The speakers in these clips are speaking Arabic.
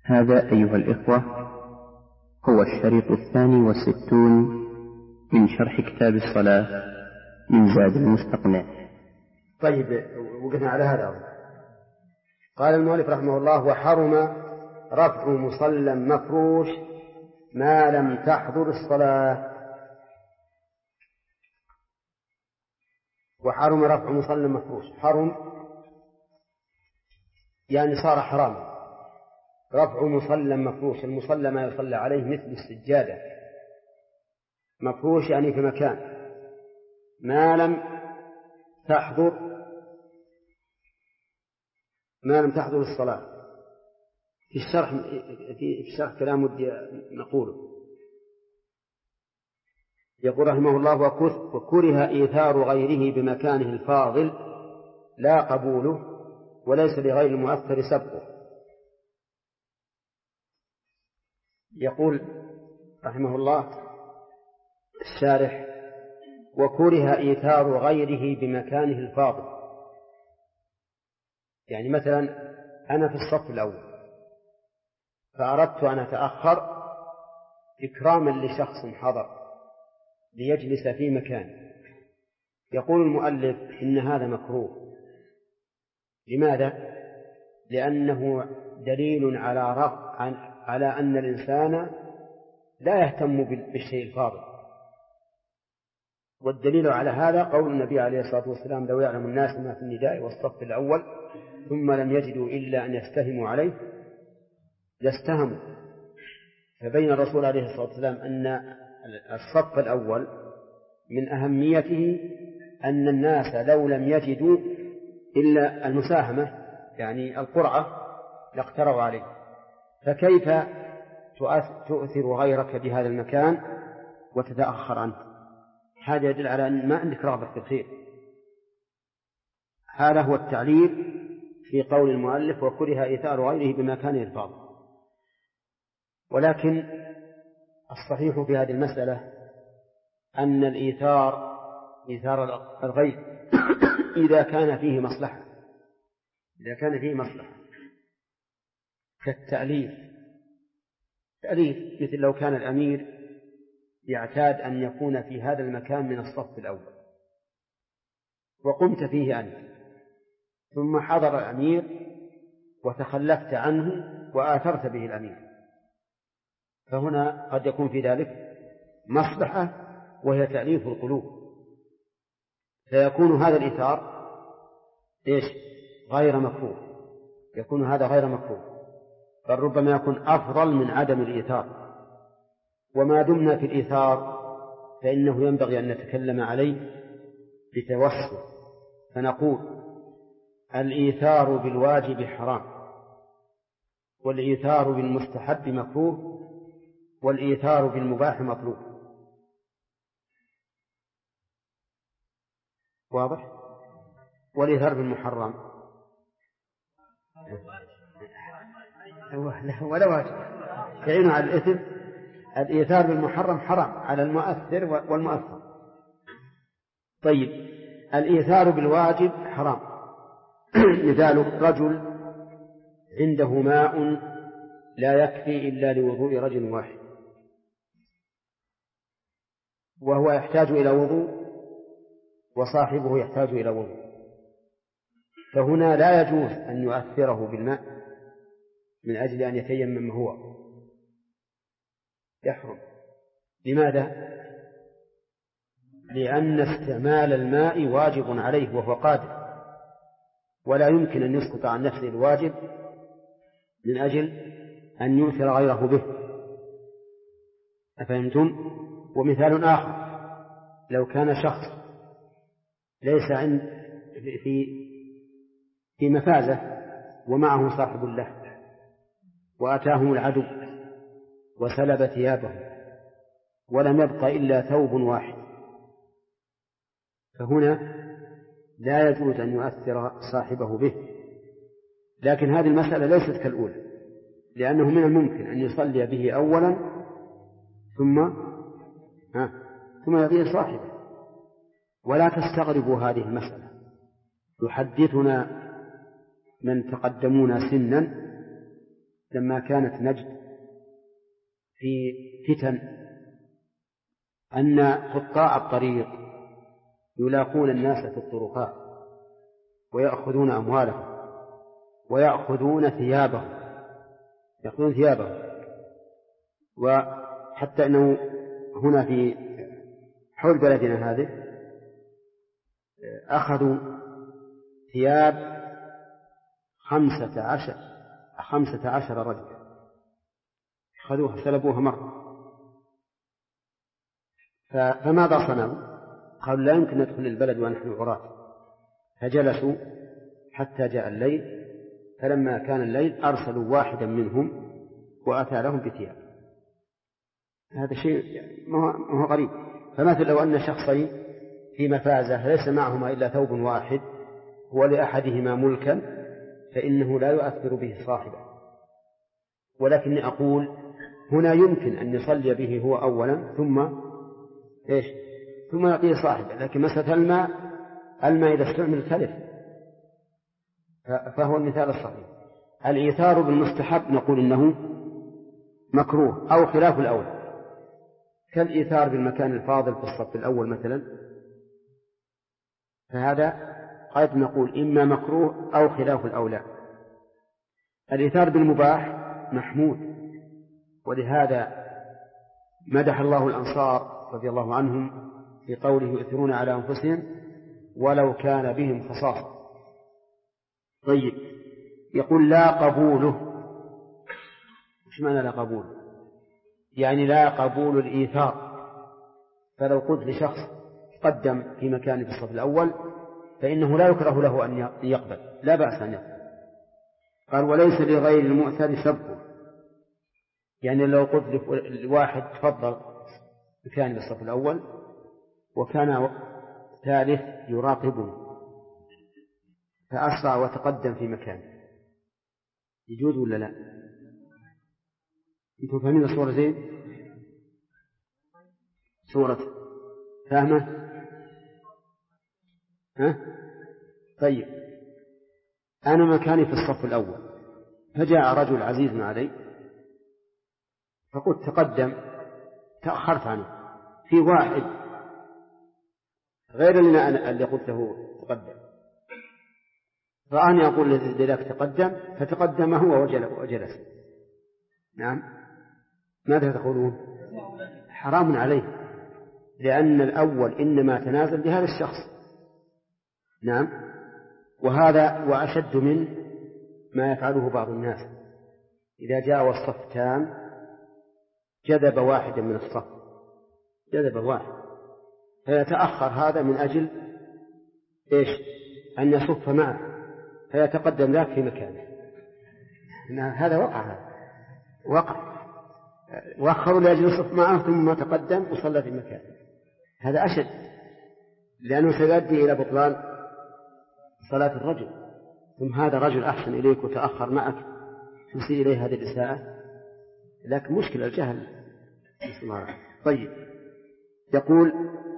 هذا أيها الإخوة هو الشريط 62 من شرح كتاب الصلاة من زاد المستقنع. طيب، وقفنا على هذا. قال المؤلف رحمه الله: وحرم رفع مصلى مفروش ما لم تحضر الصلاة. وحرم رفع مصلى مفروش، حرم يعني صار حراما. رفع مصلى مفروش، المصلى ما يصلى عليه مثل السجادة، مفروش يعني في مكان ما لم تحضر الصلاة. في الشرح كلام ودي نقوله. يقول رحمه الله: وكره إيثار غيره بمكانه الفاضل لا قبوله، وليس لغير المؤثر سبقه. يقول رحمه الله الشارح: وكره إيثار غيره بمكانه الفاضل. يعني مثلا أنا في الصف الأول فأردت أن أتأخر إكراما لشخص حضر ليجلس في مكان. يقول المؤلف إن هذا مكروه. لماذا؟ لأنه دليل على أن الإنسان لا يهتم بالشيء الفاضل. والدليل على هذا قول النبي عليه الصلاة والسلام: لو يعلم الناس ما في النداء والصف الأول ثم لم يجدوا إلا أن يستهموا عليه لاستهموا. فبين الرسول عليه الصلاة والسلام أن الصف الأول من أهميته أن الناس لو لم يجدوا إلا المساهمة يعني القرعة لاقتروا عليه. فكيف تؤثر غيرك بهذا المكان وتتأخر عنه؟ هذا يدل على أن ما عندك رغبة في الخير. هذا هو التعليل في قول المؤلف: وكره إيثار غيره بمكانه الفاضل. ولكن الصحيح في هذه المسألة أن إيثار الغير إذا كان فيه مصلحة كالتأليف. مثل لو كان الأمير يعتاد أن يكون في هذا المكان من الصف الأول وقمت فيه أنت، ثم حضر الأمير وتخلفت عنه وآثرت به الأمير، فهنا قد يكون في ذلك مصلحة وهي تأليف القلوب، فيكون هذا الإيثار غير مكروه. يكون هذا غير مكروه، بل ربما يكون أفضل من عدم الإيثار. وما دمنا في الإيثار فإنه ينبغي أن نتكلم عليه بتوسع، فنقول: الإيثار بالواجب حرام، والإيثار بالمستحب مكروه، والإيثار بالمباح مطلوب. واضح؟ والإيثار بالمحرم ولا واجب تعين على الإثم. الإيثار بالمحرم حرام على المؤثر والمؤثر. طيب، الإيثار بالواجب حرام. مثال: رجل عنده ماء لا يكفي إلا لوضوء رجل واحد، وهو يحتاج إلى وضوء وصاحبه يحتاج إلى وضوء، فهنا لا يجوز أن يؤثره بالماء من أجل أن يتيمم هو، يحرم. لماذا؟ لأن استعمال الماء واجب عليه وهو قادر، ولا يمكن أن يسقط عن نفسه الواجب من أجل أن يؤثر غيره به. أفهمتم؟ ومثال آخر: لو كان شخص ليس في مفازة ومعه صاحب له وأتاهم العدو وسلب ثيابه ولم يبق إلا ثوب واحد، فهنا لا يجوز أن يؤثر صاحبه به. لكن هذه المسألة ليست كالأولى، لأنه من الممكن أن يصلي به أولا ثم يضيع صاحبه. ولا تستغربوا هذه المسألة. يحدثنا من تقدمون سنا لما كانت نجد في فتن أن قطاع الطريق يلاقون الناس في الطرقات ويأخذون أموالهم ويأخذون ثيابهم وحتى أنه هنا في حول بلدنا هذه أخذوا ثياب 15 رجل، أخذوها سلبوها مرة. فماذا صنعوا؟ قالوا لا يمكن ندخل البلد ونحن عراة، فجلسوا حتى جاء الليل، فلما كان الليل أرسلوا واحدا منهم وأتى لهم بثياب. هذا شيء ما هو غريب. فمثل لو أن شخصين في مفازة ليس معهما إلا ثوب واحد هو لأحدهما ملكا، فإنه لا يؤثر به صاحبه، ولكني أقول هنا يمكن أن يصلي به هو أولا ثم يعطيه صاحبه. لكن مسألة الماء إذا استعمل تلف، فهو المثال الصحيح. الإيثار بالمستحب نقول إنه مكروه أو خلاف الأولى، كالإيثار بالمكان الفاضل في الصف الأول مثلا، فهذا قد نقول إما مكروه أو خلاف الأولى. الإيثار بالمباح محمود، ولهذا مدح الله الأنصار رضي الله عنهم في قوله يؤثرون على أنفسهم ولو كان بهم خصاصة. طيب، يقول لا قبوله. إيش معنى لا قبوله؟ يعني لا قبول الإيثار. فلو قلت لشخص قدم في مكان في الصف الأول فإنه لا يكره له أن يقبل، لا بأس أن يقبل. قال وليس لغير المؤثر سبه، يعني لو قلت لواحد تفضل مكان في الصف الأول وكان ثالث يراقبه فأسرع وتقدم في مكانه، يجوز ولا لا؟ أنتم فاهمين الصورة زين؟ صورة فاهمة؟ طيب، أنا مكاني في الصف الأول فجاء رجل عزيز علي فقلت تقدم، تأخرت عنه، في واحد غير اللي قلت له تقدم، رآني أقول لذلك تقدم فتقدم هو وجلس. نعم، ماذا تقولون؟ حرام عليه، لأن الأول إنما تنازل لهذا الشخص. نعم، وهذا وأشد من ما يفعله بعض الناس، إذا جاء والصف تام جذب واحدا من الصف، جذب واحد فيتأخر هذا من أجل أن يصف معه فيتقدم ذاك في مكانه. هذا وقع وأخروا لأجل يصف معه ثم تقدم وصلى في مكانه. هذا أشد، لأنه سيؤدي إلى بطلان صلاة الرجل. ثم هذا رجل أحسن إليك وتأخر معك تسيء إليه هذه الإساءة، لكن مشكلة الجهل. طيب، يقول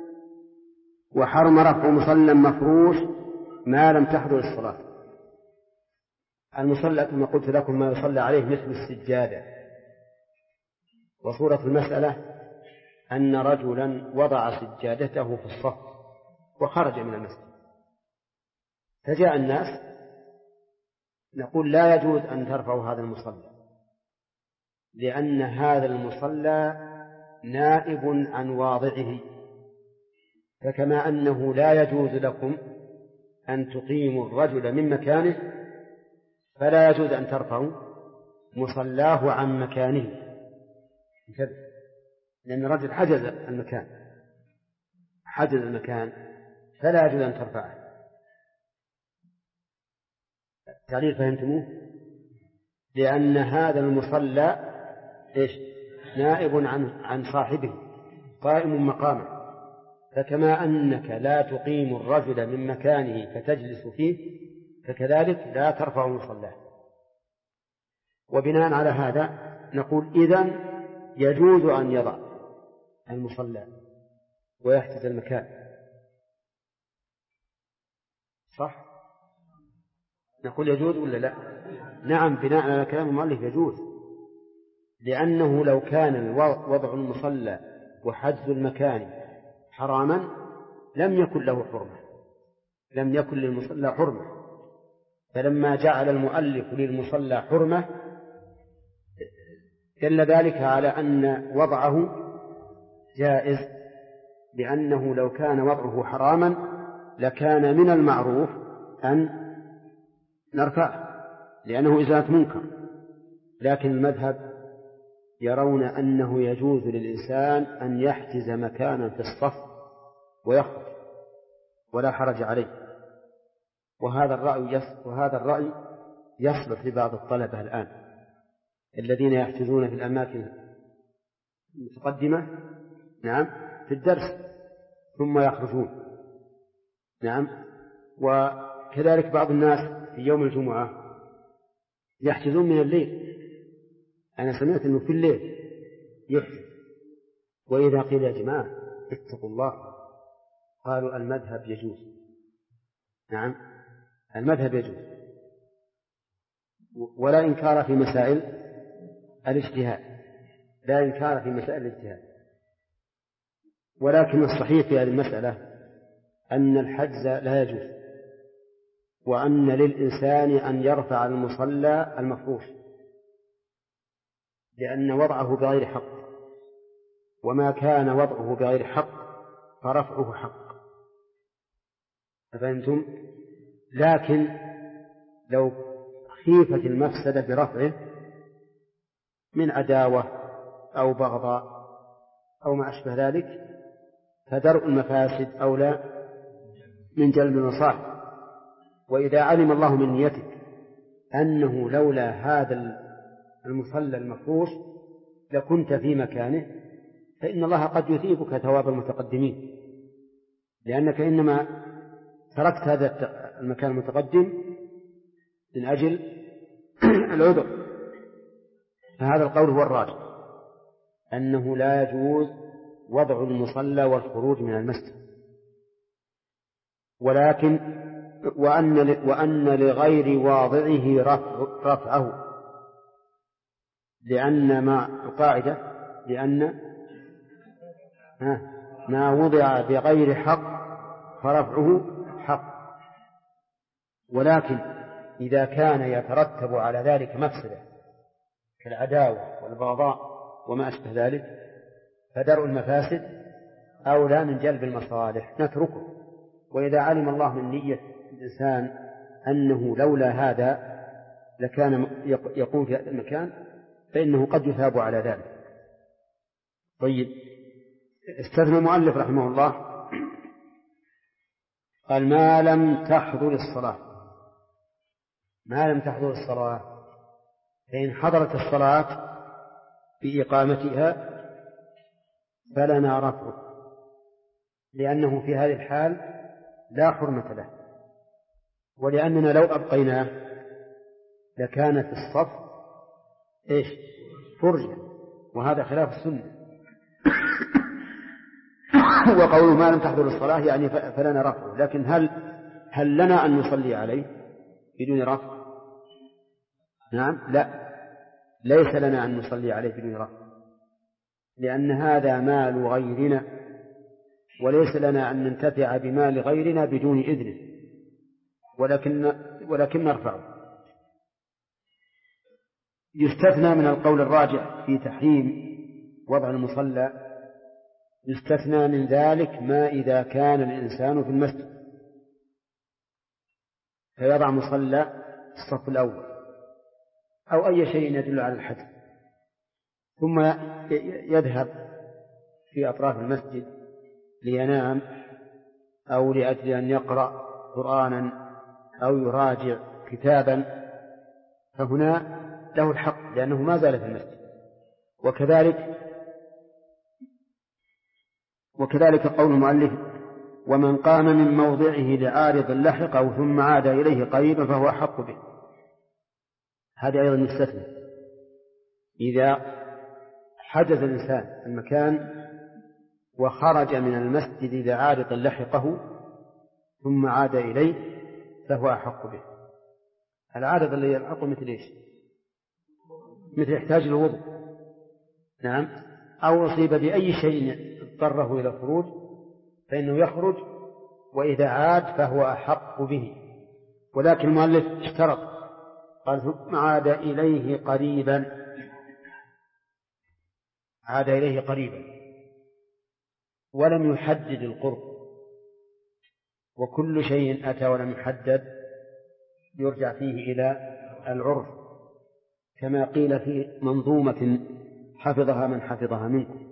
وحرم رفع مصلى مفروش ما لم تحضر الصلاة. المصلى كما قلت لكم ما يصلى عليه مثل السجادة. وصورة المسألة أن رجلا وضع سجادته في الصف وخرج من المسجد، فجاء الناس، نقول لا يجوز أن ترفعوا هذا المصلى، لأن هذا المصلى نائب عن واضعه، فكما أنه لا يجوز لكم أن تقيموا الرجل من مكانه فلا يجوز أن ترفعوا مصلاه عن مكانه، لأن الرجل حجز المكان فلا يجوز أن ترفعه. التعليل فهمتموه؟ لأن هذا المصلى نائب عن صاحبه قائم مقامه، فكما أنك لا تقيم الرجل من مكانه فتجلس فيه فكذلك لا ترفع مصلاه. وبناء على هذا نقول إذن يجوز أن يضع المصلى ويحتج المكان، صح؟ نقول يجوز ولا لا؟ نعم بناء على كلام المؤلف يجوز، لأنه لو كان وضع المصلى وحجز المكان حراما لم يكن له حرمة، لم يكن للمصلى حرمة، فلما جعل المؤلف للمصلى حرمة دل ذلك على أن وضعه جائز، لأنه لو كان وضعه حراما لكان من المعروف أن نرفعه لأنه إزالة منكر. لكن المذهب يرون أنه يجوز للإنسان أن يحجز مكانا في الصف ويخرج ولا حرج عليه، وهذا الرأي يصلح لبعض الطلبة الآن الذين يحجزون في الأماكن المتقدمة نعم في الدرس ثم يخرجون نعم. وكذلك بعض الناس في يوم الجمعة يحجزون من الليل، أنا سمعت أنه في الليل يحجز، وإذا قيل يا جماعة اتقوا الله قالوا المذهب يجوز. نعم المذهب يجوز، ولا إنكار في مسائل الاجتهاد، لا إنكار في مسائل الاجتهاد، ولكن الصحيح في هذه المسألة أن الحجز لا يجوز، وأن للإنسان أن يرفع المصلى المفروش، لأن وضعه بغير حق، وما كان وضعه بغير حق فرفعه حق، أفهمتم؟ لكن لو خيفت المفسدة برفعه من عداوة أو بغضاء أو ما أشبه ذلك فدرء المفاسد أولى من جلب المصالح. وإذا علم الله من نيتك أنه لولا هذا المصلى المفروش لكنت في مكانه، فإن الله قد يثيبك ثواب المتقدمين، لأنك إنما تركت هذا المكان المتقدم من أجل العذر. فهذا القول هو الراجح، أنه لا يجوز وضع المصلى والخروج من المسجد، ولكن وأن لغير واضعه رفعه، لأن ما القاعدة لأن ما وضع بغير حق فرفعه حق. ولكن إذا كان يترتب على ذلك مفسدة كالعداوة والبغضاء وما أشبه ذلك فدرء المفاسد أولى من جلب المصالح، نتركه. وإذا علم الله من نية الإنسان أنه لولا هذا لكان يقوم في هذا المكان فإنه قد يثاب على ذلك. طيب، استثنى المؤلف رحمه الله قال ما لم تحضر الصلاة، ما لم تحضر الصلاة، فإن حضرت الصلاة بإقامتها فلنا رفعه، لأنه في هذه الحال لا حرمة له، ولأننا لو أبقيناه لكان في الصف فرجة، وهذا خلاف السنة. وقوله ما لم تحضر الصلاة يعني فلنا رفعه، لكن هل لنا أن نصلي عليه بدون رفع؟ نعم، لا، ليس لنا أن نصلي عليه بدون رفع، لأن هذا مال غيرنا، وليس لنا أن ننتفع بمال غيرنا بدون إذنه، ولكن نرفعه. يستثنى من القول الراجح في تحريم وضع المصلى، يستثنى من ذلك ما إذا كان الإنسان في المسجد فيضع مصلى الصف الأول أو أي شيء يدل على الحد، ثم يذهب في أطراف المسجد لينام أو لأجل أن يقرأ قرآنا أو يراجع كتابا، فهنا له الحق لأنه ما زال في المسجد. وكذلك قول المؤلف ومن قام من موضعه لعارض لحقه ثم عاد إليه قريبا فهو أحق به، هذا أيضا يستثنى. إذا حجز الإنسان المكان وخرج من المسجد لعارض لحقه ثم عاد إليه فهو أحق به. العارض اللي يلحقه مثل إيش؟ مثل يحتاج الوضوء، نعم، أو أصيب بأي شيء اضطره إلى الخروج فإنه يخرج، وإذا عاد فهو أحق به. ولكن المؤلف اشترط، قال ثم عاد إليه قريبا، عاد إليه قريبا، ولم يحدد القرب، وكل شيء أتى ولم يحدد يرجع فيه إلى العرف، كما قيل في منظومة حفظها من حفظها منكم،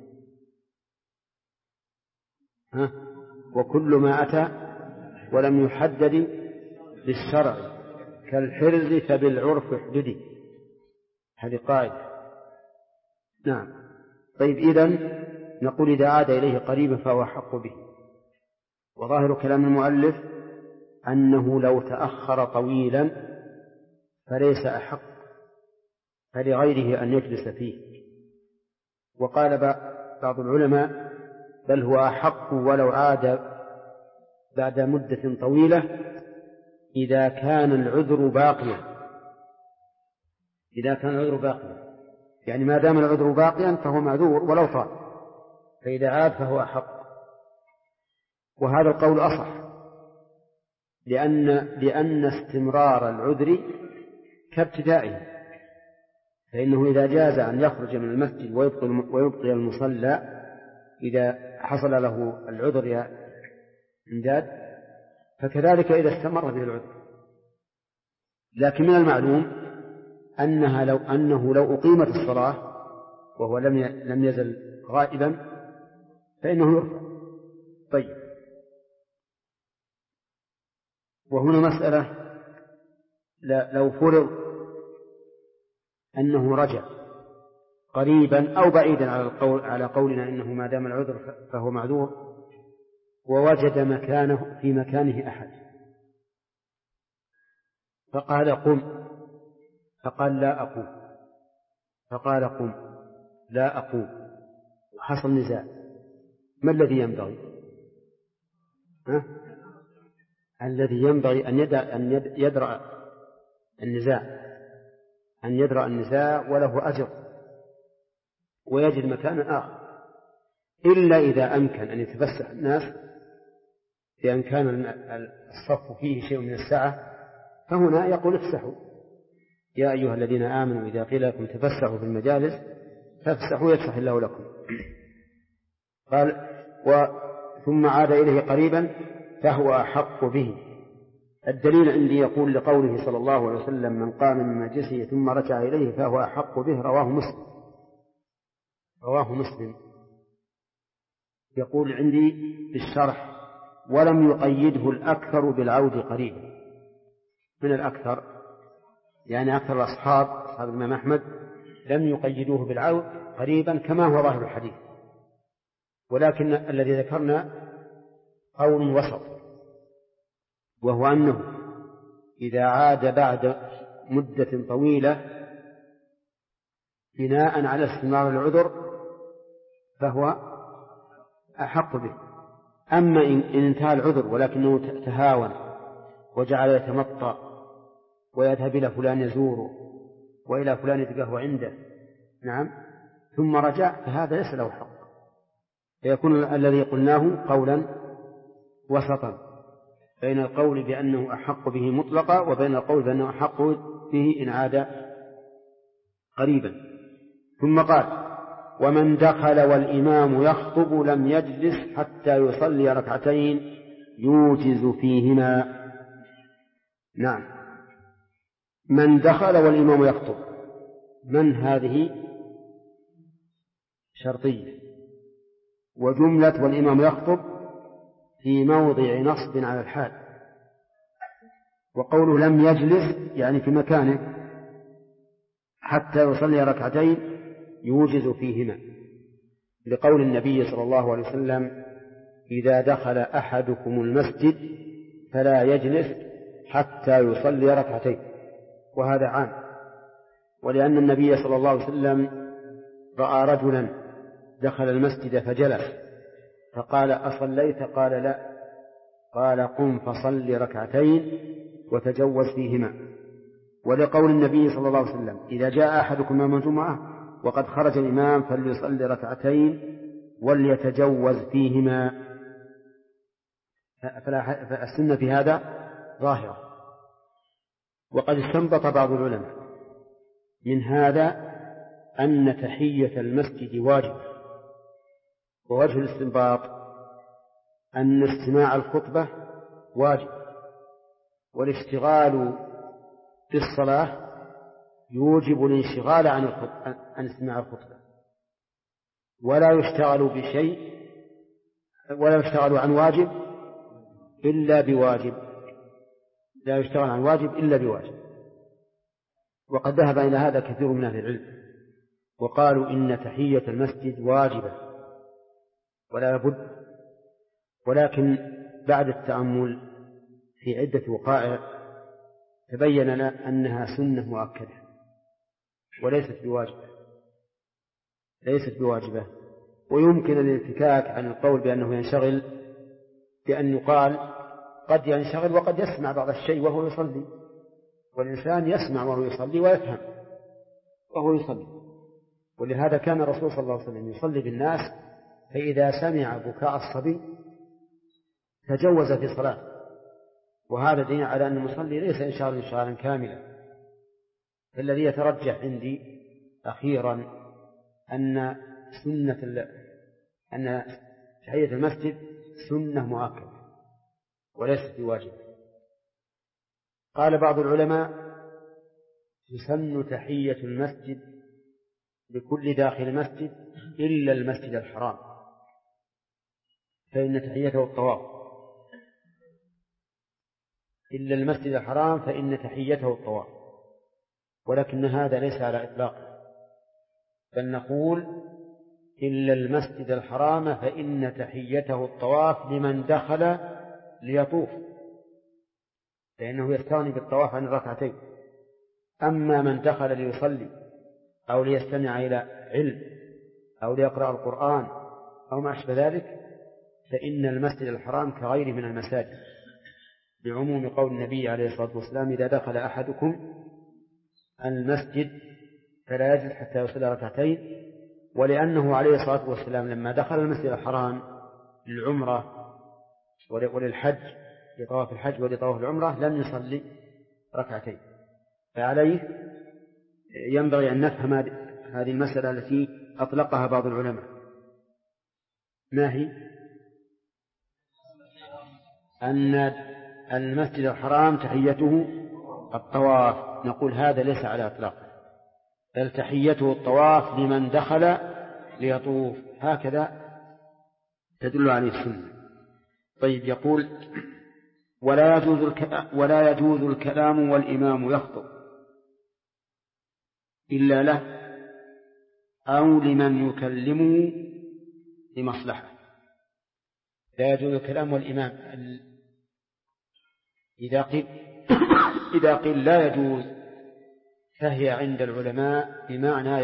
وكل ما أتى ولم يحدد بالشرع كالحرز فبالعرف احددي، هذه قاعدة. نعم. طيب، إذن نقول إذا عاد إليه قريبا فهو حق به. وظاهر كلام المؤلف أنه لو تأخر طويلا فليس أحق، فلغيره أن يجلس فيه. وقال بعض العلماء بل هو أحق ولو عاد بعد مدة طويلة إذا كان العذر باقيا، إذا كان العذر باقيا، يعني ما دام العذر باقيا فهو معذور ولو طال، فإذا عاد فهو أحق. وهذا القول أصح، لأن استمرار العذر كابتدائه، فإنه إذا جاز أن يخرج من المسجد ويبقي المصلى إذا حصل له العذر يا إمداد، فكذلك إذا استمر به العذر. لكن من المعلوم أنه لو أقيمت الصلاة وهو لم يزل غائبا فإنه يرفع. طيب، وهنا مسألة، لو فرض أنه رجع قريبا أو بعيدا على قولنا إنه ما دام العذر فهو معذور، ووجد في مكانه أحد فقال قم، فقال لا أقوم، فقال قم لا أقوم، وحصل نزاع، ما الذي ينبغي؟ الذي ينبغي أن يدرأ النزاع وله أجر ويجد مكانا آخر، إلا إذا أمكن أن يتفسح الناس، لأن كان الصف فيه شيء من السعة، فهنا يقول افسحوا يا أيها الذين آمنوا إذا قيل لكم تفسحوا في المجالس فافسحوا يفسح الله لكم. قال ثم عاد إليه قريبا فهو أحق به. الدليل عندي يقول لقوله صلى الله عليه وسلم من قام من مجلسه ثم رجع إليه فهو أحق به، رواه مسلم. يقول عندي بالشرح ولم يقيده الأكثر بالعود قريبا. من الأكثر يعني أكثر أصحاب الإمام أحمد لم يقيدوه بالعود قريبا كما هو ظاهر الحديث، ولكن الذي ذكرنا قول وسط، وهو أنه إذا عاد بعد مدة طويلة بناء على استمرار العذر فهو أحق به. أما إن انتهى العذر ولكنه تهاون وجعل يتمطى ويذهب إلى فلان يزوره وإلى فلان يتقهوى عنده، نعم، ثم رجع، فهذا ليس له حق، فيكون الذي قلناه قولا وسطا بين القول بأنه أحق به مطلقا وبين القول بأنه أحق به إن عاد قريبا. ثم قال ومن دخل والإمام يخطب لم يجلس حتى يصلي ركعتين يوجز فيهما. نعم، من دخل والإمام يخطب، من هذه شرطية، وجملة والإمام يخطب في موضع نصب على الحال، وقوله لم يجلس يعني في مكانه حتى يصلي ركعتين يوجز فيهما، لقول النبي صلى الله عليه وسلم إذا دخل أحدكم المسجد فلا يجلس حتى يصلي ركعتين، وهذا عام. ولأن النبي صلى الله عليه وسلم رأى رجلا دخل المسجد فجلس فقال أصليت؟ قال لا، قال قم فصل ركعتين وتجوز فيهما. ولقول النبي صلى الله عليه وسلم: إذا جاء أحدكم يوم الجمعة وقد خرج الإمام فليصلي ركعتين وليتجوز فيهما. فالسنة في هذا ظاهرة. وقد استنبط بعض العلماء من هذا أن تحية المسجد واجب، ووجه الاستنباط أن استماع الخطبة واجب، والاشتغال بالصلاة يوجب الانشغال عن استماع الخطبة، ولا يشتغل بشيء ولا يشتغل عن واجب إلا بواجب، لا يشتغل عن واجب إلا بواجب. وقد ذهب إلى هذا كثير من أهل العلم وقالوا إن تحية المسجد واجبة ولا بد، ولكن بعد التأمل في عدة وقائع تبين لنا أنها سنة مؤكدة وليست بواجبة. ويمكن الانفكاك عن القول بأنه ينشغل بأن يقال قد ينشغل وقد يسمع بعض الشيء وهو يصلي، والإنسان يسمع وهو يصلي ويفهم وهو يصلي. ولهذا كان الرسول صلى الله عليه وسلم يصلي بالناس، فإذا سمع بكاء الصبي تجوز في صلاة، وهذا دليل على أن المصلي ليس انشغالا كاملا. فالذي يترجح عندي أخيرا أن تحية المسجد سنة مؤكدة وليست بواجب. قال بعض العلماء: تسن تحية المسجد لكل داخل المسجد إلا المسجد الحرام، فإن تحيته الطواف، إلا المسجد الحرام فإن تحيته الطواف. ولكن هذا ليس على إطلاق، بل نقول إلا المسجد الحرام فإن تحيته الطواف لمن دخل ليطوف، لأنه يستغني بالطواف عن الركعتين. أما من دخل ليصلي أو ليستمع إلى علم أو ليقرأ القرآن أو ما أشبه ذلك فإن المسجد الحرام كغيره من المساجد، بعموم قول النبي عليه الصلاة والسلام: إذا دخل أحدكم المسجد فلا يجلس حتى يصلي ركعتين. ولأنه عليه الصلاة والسلام لما دخل المسجد الحرام للعمرة وللحج، لطواف الحج ولطواف العمرة، لم يصلي ركعتين. فعليه ينبغي أن نفهم هذه المسألة التي أطلقها بعض العلماء. ما هي؟ أن المسجد الحرام تحيته الطواف. نقول هذا ليس على إطلاق، بل تحيته الطواف لمن دخل ليطوف، هكذا تدل عليه السنة. طيب، يقول: ولا يجوز الكلام والإمام يخطب إلا له أو لمن يكلمه لمصلحة. لا يجوز الكلام والإمام. إذا قيل لا يجوز فهي عند العلماء بمعنى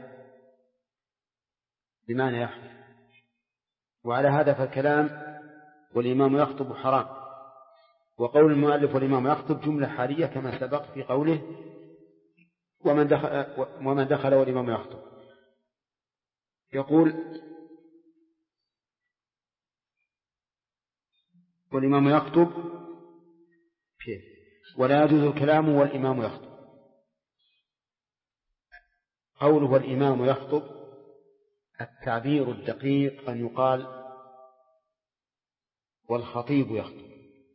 يحرم. وعلى هذا فالكلام والإمام يخطب حرام. وقول المؤلف والإمام يخطب جملة حالية كما سبق في قوله: ومن دخل والإمام يخطب. يقول: والإمام يخطب ولا يجوز الكلام والإمام يخطب. قوله والإمام يخطب التعبير الدقيق أن يقال والخطيب يخطب،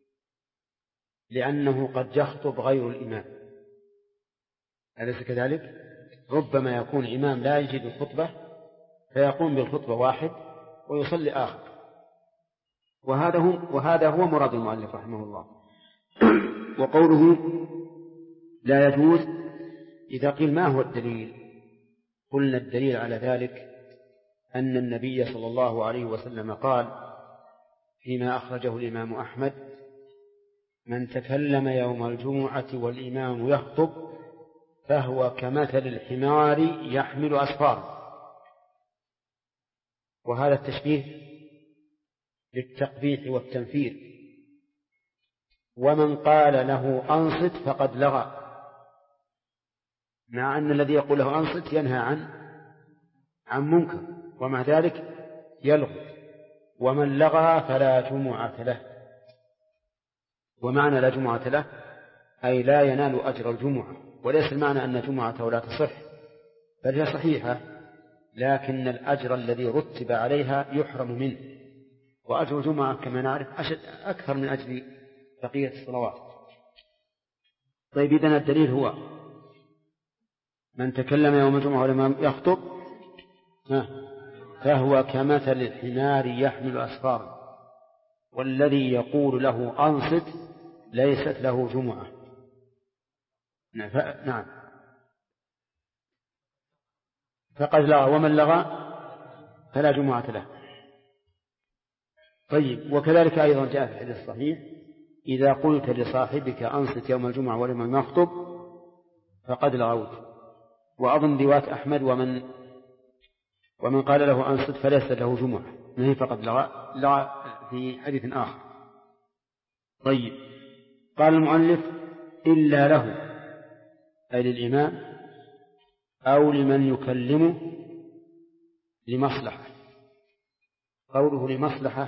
لأنه قد يخطب غير الإمام، أليس كذلك؟ ربما يكون إمام لا يجد الخطبة فيقوم بالخطبة واحد ويصلي آخر، وهذا هو مراد المؤلف رحمه الله. وقوله لا يجوز إذا قيل ما هو الدليل؟ قلنا الدليل على ذلك أن النبي صلى الله عليه وسلم قال فيما أخرجه الإمام أحمد: من تكلم يوم الجمعة والإمام يخطب فهو كمثل الحمار يحمل أسفارا. وهذا التشبيه للتقبيح والتنفير. ومن قال له أنصت فقد لغى، مع أن الذي يقول له أنصت ينهى عن منكر، ومع ذلك يلغو. ومن لغى فلا جمعة له. ومعنى لا جمعة له أي لا ينال أجر الجمعة، وليس المعنى أن جمعته لا تصح، بل هي صحيحة، لكن الأجر الذي رتب عليها يحرم منه. وأجر الجمعة كما نعرف أكثر من أجر بقية الصلوات. طيب إذن الدليل هو من تكلم يوم الجمعة ولم يخطب فهو كمثل الحمار يحمل أسفارا، والذي يقول له أنصت ليست له جمعة. نعم. فقد لغى، ومن لغى فلا جمعة له. طيب، وكذلك أيضا جاء في الحديث الصحيح إذا قلت لصاحبك أنصت يوم الجمعة ولم يخطب فقد لغوت. وأظن رواية أحمد ومن قال له أنصت فليس له جمعة، نهي فقد لغى في حديث آخر. طيب، قال المؤلف إلا له أي للإمام أو لمن يكلمه لمصلحة. قوله لمصلحة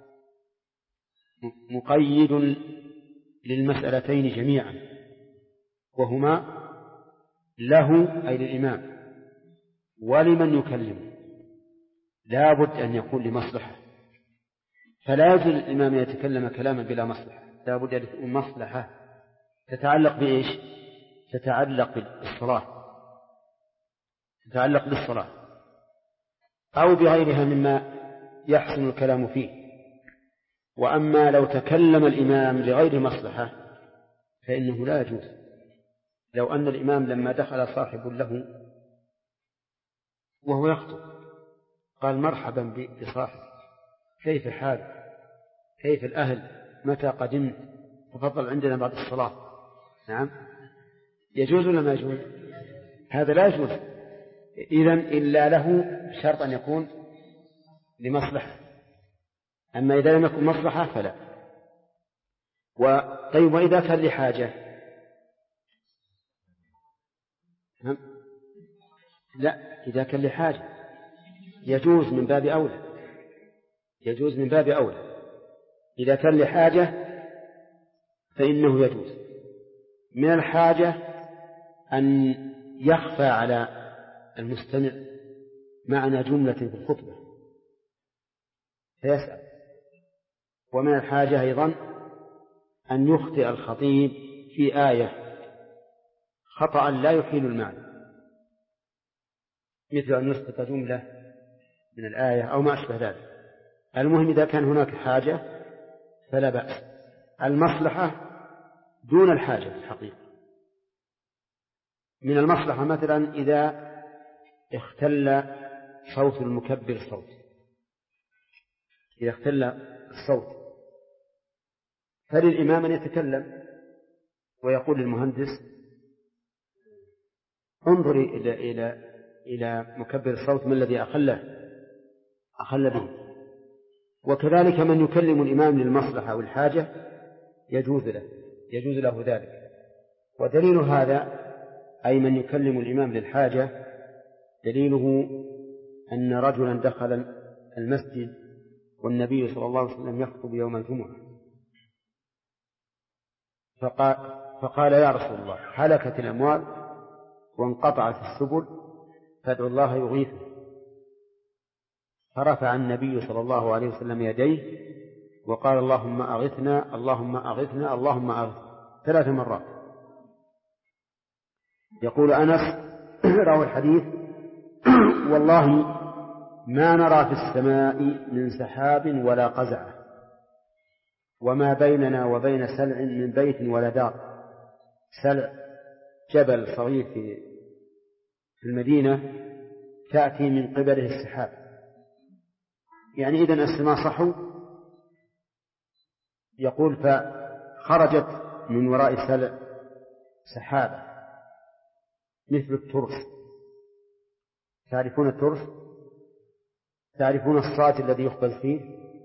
مقيد للمسألتين جميعا، وهما له أي للإمام ولمن يكلمه، لا بد أن يكون لمصلحة. فلا يجوز للإمام أن يتكلم كلاما بلا مصلحة، لا بد أن يكون مصلحة تتعلق بإيش؟ تتعلق بالصلاة أو بغيرها مما يحسن الكلام فيه. وأما لو تكلم الإمام لغير مصلحة فإنه لا يجوز. لو أن الإمام لما دخل صاحب له وهو يخطب قال مرحبا بصاحب، كيف حال، كيف الأهل، متى قدمت، تفضل عندنا بعد الصلاة. نعم، يجوز ولا ما يجوز؟ هذا لا يجوز. إذن إلا له شرط أن يكون لمصلحة، أما إذا لم يكن مصلحة فلا. طيب، وإذا كان لحاجة؟ لا، إذا كان لحاجة يجوز من باب أولى، يجوز من باب أولى. إذا كان لحاجة فإنه يجوز. من الحاجة أن يخفى على المستمع معنى جملة في الخطبة فيسأل. ومن الحاجة أيضا أن يخطئ الخطيب في آية خطأ لا يحيل المعنى، مثل أن يسقط جملة من الآية أو ما أشبه ذلك. المهم إذا كان هناك حاجة فلا بأس. المصلحة دون الحاجة في الحقيقة. من المصلحة مثلا إذا اختل صوت المكبر صوت، إذا اختل الصوت فللإمام أن يتكلم ويقول للمهندس انظري إلى مكبر الصوت ما الذي أخل به. وكذلك من يكلم الإمام للمصلحة والحاجة يجوز له ذلك. ودليل هذا أي من يكلم الإمام للحاجة دليله أن رجلا دخل المسجد والنبي صلى الله عليه وسلم يخطب يوم الجمعة، فقال يا رسول الله هلكت الأموال وانقطعت السبل فادعوا الله يغيثه. فرفع النبي صلى الله عليه وسلم يديه وقال اللهم أغثنا اللهم أغثنا اللهم أغثنا 3 مرات. يقول أنس روى الحديث والله ما نرى في السماء من سحاب ولا قزعة، وما بيننا وبين سلع من بيت ولا دار. سلع جبل صغير في المدينة تأتي من قبله السحاب، يعني إذن السماء صحو. يقول فخرجت من وراء سلع سحابة مثل الترس. تعرفون الترس؟ تعرفون الصاج الذي يخبز فيه؟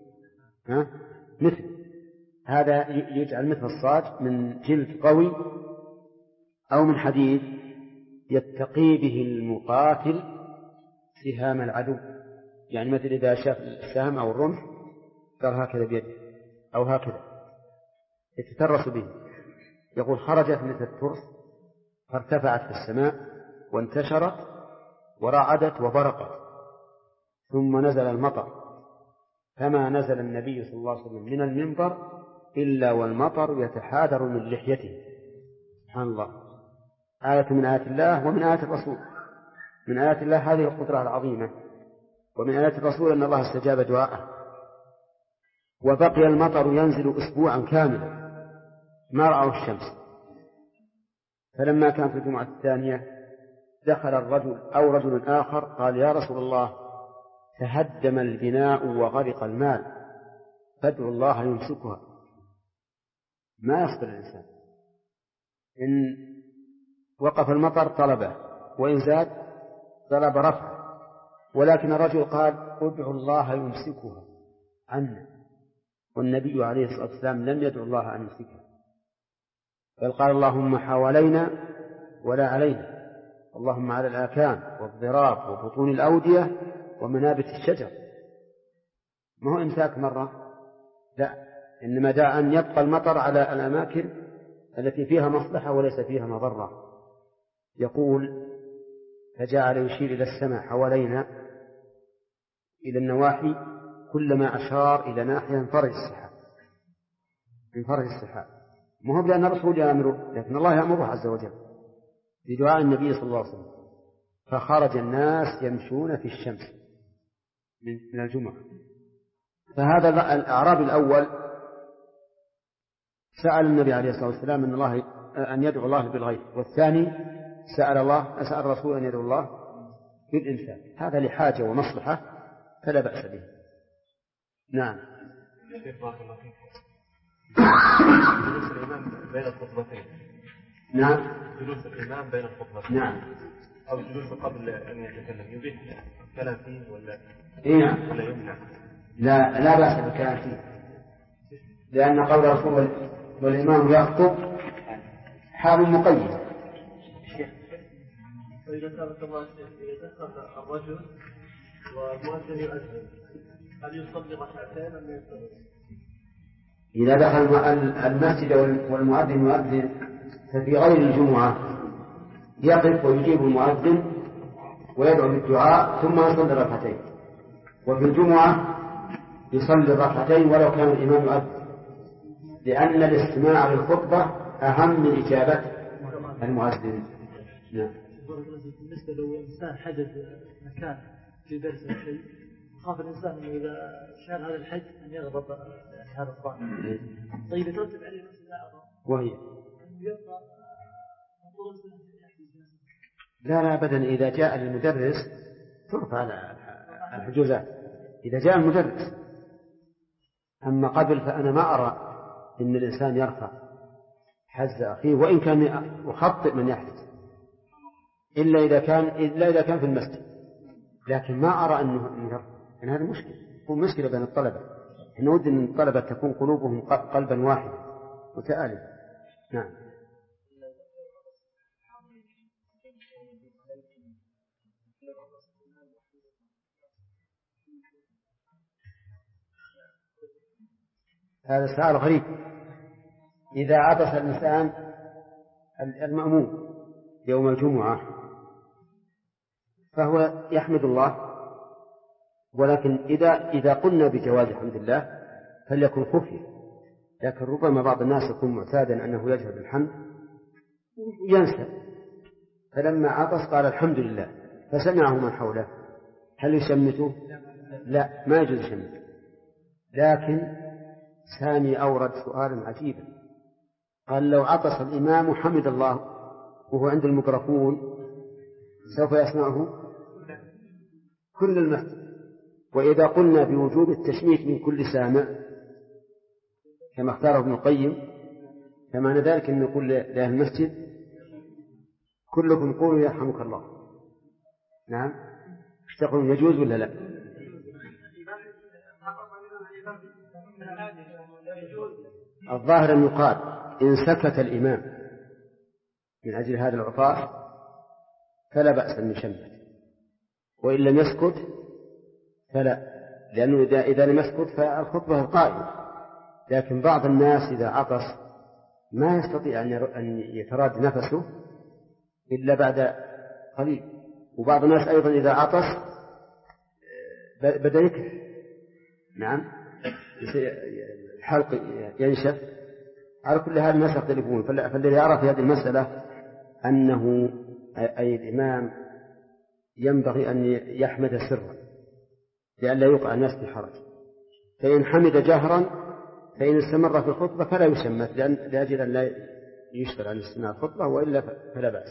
مثل هذا يجعل مثل الصاج من جلد قوي أو من حديد يتقي به المقاتل سهام العدو. يعني مثل إذا شاف السهم أو الرمح صار هكذا بيده أو هكذا يتترس به. يقول خرجت مثل الترس فارتفعت في السماء وانتشرت ورعدت وبرقت، ثم نزل المطر، فما نزل النبي صلى الله عليه وسلم من المنبر إلا والمطر يتحادر من لحيته. سبحان الله، آية من آيات الله ومن آيات الرسول. من آيات الله هذه القدرة العظيمة، ومن آيات الرسول أن الله استجاب دعاءه. وبقي المطر ينزل أسبوعا كاملا ما رأوا الشمس. فلما كانت الجمعة الثانية دخل الرجل أو رجل آخر قال يا رسول الله تهدم البناء وغرق المال فادعوا الله يمسكها. ما يصبر الإنسان، إن وقف المطر طلبه، وإن زاد طلب رفعه، ولكن الرجل قال ادعوا الله يمسكها عنا، والنبي عليه الصلاة والسلام لم يدعو الله أن يمسكها، بل قال اللهم حوالينا ولا علينا، اللهم على الآكام والضراب وبطون الأودية ومنابت الشجر. ما هو إمساك مرة، لا، إنما دعا أن يبقى المطر على الأماكن التي فيها مصلحة وليس فيها مضرة. يقول فجعل يشير إلى السماء حوالينا إلى النواحي، كلما أشار إلى ناحية انفرج السحاب. ما هو بأن الرسول يأمره، لكن الله يأمره عز وجل بدعاء النبي صلى الله عليه وسلم. فخرج الناس يمشون في الشمس من الجمعة. فهذا الأعرابي الأول سأل النبي عليه الصلاة والسلام أن يدعو الله بالغيث، والثاني سأل الرسول أن يدعو الله بالإمساك. هذا لحاجة ومصلحة فلا بأس به. نعم. جلوس الإمام بين الخطبتين. نعم. جلوس الإمام بين الخطبتين. نعم. أو جلوس قبل أن يتكلم يبيح كلام فيه ولا ولا يمنع؟ لا بأس بالكلام فيه، لأن قول الرسول والإمام يخطب حال مقيد. فإذا ثبت الرجل والمؤذن يؤذن هل يصلي ركعتين أم يصلي؟ إذا دخل المسجد والمؤذن يؤذن ففي غير الجمعة يقف ويجيب المؤذن ويدعو بالدعاء ثم يصلي ركعتين، وفي الجمعة يصلي الركعتين ولو كان الإمام يؤذن، لأن الاستماع للخطبة أهم من إجابة المؤذن. نعم. بالنسبة لو إنسان حدد مكان في درس أو شيء، خاف الإنسان أنه إذا شال هذا الحج أن يغضب هذا الطالب. طيب يترتب عليه وهي لا أبدا، إذا جاء المدرس ترفع الحجوزات إذا جاء المدرس. أما قبل فأنا ما أرى إن الإنسان يرفع حز أخيه وإن كان يخطئ من يحدث، إلا إذا كان في المسجد، لكن ما أرى أنه يرفع، لأن هذا مشكلة بين الطلبة. نود أن الطلبة تكون قلوبهم قلبا واحدا متآلفا. نعم. هذا سؤال غريب. إذا عطس الإنسان المأموم يوم الجمعة فهو يحمد الله، ولكن إذا قلنا بجواز الحمد لله فليكن خفية، لكن ربما بعض الناس يكون معتادا أنه يجهد الحمد وينسى، فلما عطس قال الحمد لله فسمعه من حوله، هل يشمته؟ لا، ما يجوز يشمته. لكن سامي أورد سؤالا عجيبا، قال لو عطس الإمام حمد الله وهو عند الميكروفون سوف يسمعه كل المسجد، وإذا قلنا بوجوب التشميت من كل سامع كما اختاره ابن القيم فمعنى ذلك أن نقول لأهل المسجد كلكم قولوا يرحمك الله. نعم. اشتغلوا يجوز ولا لا؟ الظاهر أن يقال إن سكت الإمام من أجل هذا العطاس فلا بأس أن يشمت، وإن لم يسكت فلا، لأنه إذا لم يسكت فالخطبة قائمة. لكن بعض الناس إذا عطس ما يستطيع أن يتراد نفسه إلا بعد قليل، وبعض الناس أيضا إذا عطس بدأ يكح، نعم، الحلق ينشف. على كل هذا الناس يختلفون، فالذي يرى في هذه المسألة أنه أي الإمام ينبغي أن يحمد سرا لئلا يوقع الناس في حرج، فإن حمد جهرا فإن استمر في الخطبة فلا يشمت، لأجل أن لا يشتغل عن استماع الخطبة، وإلا فلا بأس.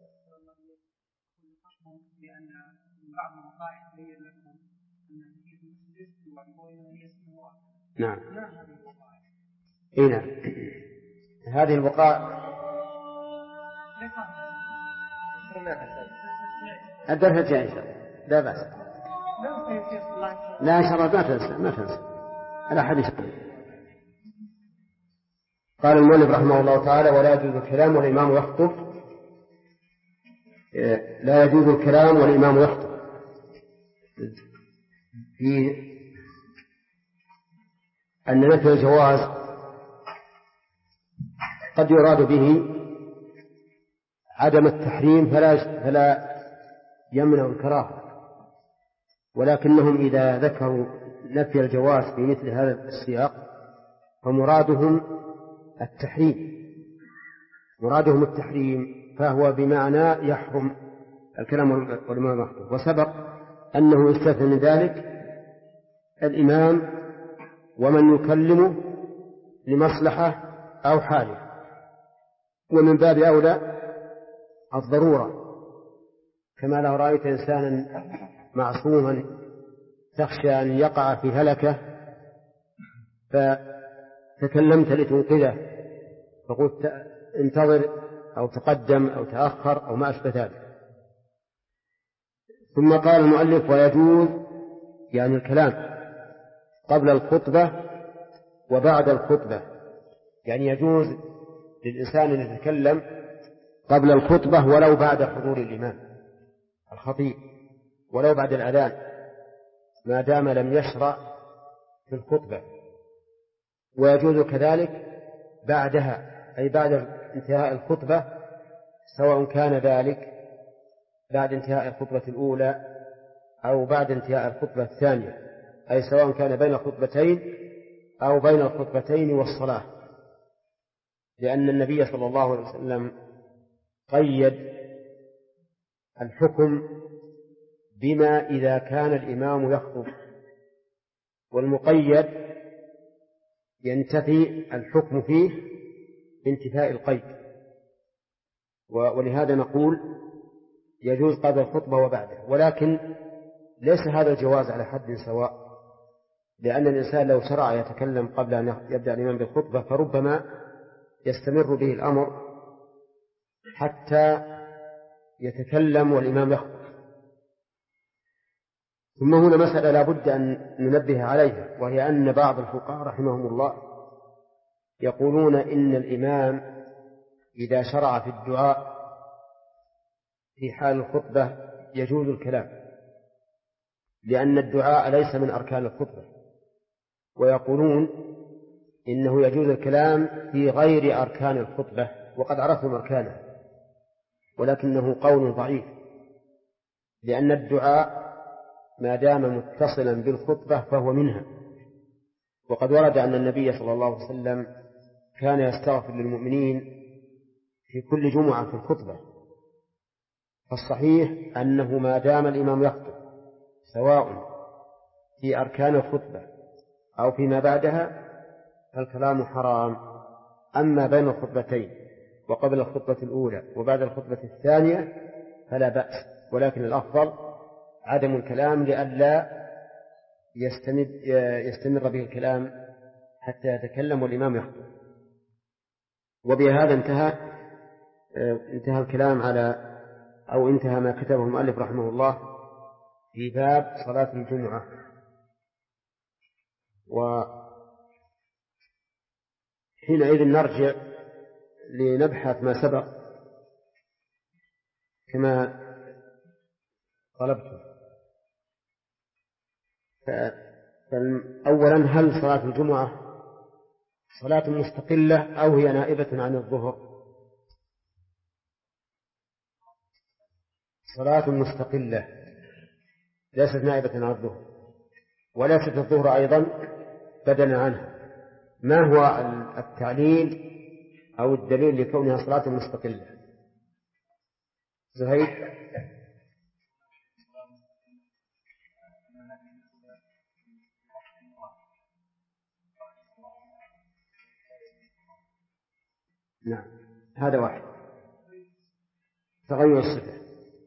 لأن بعض المقاعد بين لكم أن في المسجد وأن يسمعوا. نعم. ما هذه الوقائع؟ إيه نعم. هذه الوقائع الدرجة جائزة لا بأس. لا إن شاء الله ما تنسى على حديث. قال المؤلف رحمه الله تعالى: ولا يجوز الكلام والإمام يخطب. لا يجوز الكلام والإمام يخطب. في أن نفي الجواز قد يراد به عدم التحريم فلا يمنع الكراهة، ولكنهم إذا ذكروا نفي الجواز في مثل هذا السياق فمرادهم التحريم، فهو بمعنى يحرم الكلام والإمام يخطب. وسبق أنه يستثنى من ذلك الإمام ومن يكلمه لمصلحة أو حاجة، ومن باب أولى الضرورة، كما لو رأيت إنسانا معصوما تخشى أن يقع في هلكة فتكلمت لتنقذه فقلت انتظر أو تقدم أو تأخر أو ما أشبه ذلك. ثم قال المؤلف: ويجوز يعني الكلام قبل الخطبة وبعد الخطبة، يعني يجوز للإنسان أن يتكلم قبل الخطبة ولو بعد حضور الإمام الخطيب، ولو بعد الأذان، ما دام لم يشرع في الخطبة. ويجوز كذلك بعدها، أي بعد انتهاء الخطبة، سواء كان ذلك بعد انتهاء الخطبة الأولى أو بعد انتهاء الخطبة الثانية، أي سواء كان بين الخطبتين أو بين الخطبتين والصلاة، لأن النبي صلى الله عليه وسلم قيد الحكم بما إذا كان الإمام يخطب، والمقيد ينتفي الحكم فيه بانتفاء القيد. ولهذا نقول يجوز قبل الخطبة وبعده، ولكن ليس هذا الجواز على حد سواء، لأن الإنسان لو شرع يتكلم قبل أن يبدأ الإمام بالخطبة فربما يستمر به الأمر حتى يتكلم والإمام يخطب. ثم هنا مسألة لا بد أن ننبه عليها، وهي أن بعض الفقهاء رحمهم الله يقولون إن الإمام إذا شرع في الدعاء في حال الخطبة يجوز الكلام، لأن الدعاء ليس من أركان الخطبة، ويقولون إنه يجوز الكلام في غير أركان الخطبة، وقد عرفتم أركانها، ولكنه قول ضعيف، لأن الدعاء ما دام متصلا بالخطبة فهو منها. وقد ورد أن النبي صلى الله عليه وسلم كان يستغفر للمؤمنين في كل جمعة في الخطبة، فالصحيح أنه ما دام الإمام يخطب سواء في أركان الخطبة أو فيما بعدها فالكلام حرام. أما بين الخطبتين وقبل الخطبة الأولى وبعد الخطبة الثانية فلا بأس، ولكن الأفضل عدم الكلام لئلا يستمر به الكلام حتى يتكلم والإمام يخطب. وبهذا انتهى الكلام على أو انتهى ما كتبه المؤلف رحمه الله في باب صلاة الجمعة. وحينئذ نرجع لنبحث ما سبق كما طلبته. أولا، هل صلاة الجمعة صلاة مستقلة أو هي نائبة عن الظهر؟ صلاة مستقلة ليست نائبة عن الظهر، وليست الظهر أيضا بدلا عنها. ما هو التعليل أو الدليل لكونها صلاة مستقلة؟ زهير. نعم، هذا واحد. تغير الصفة.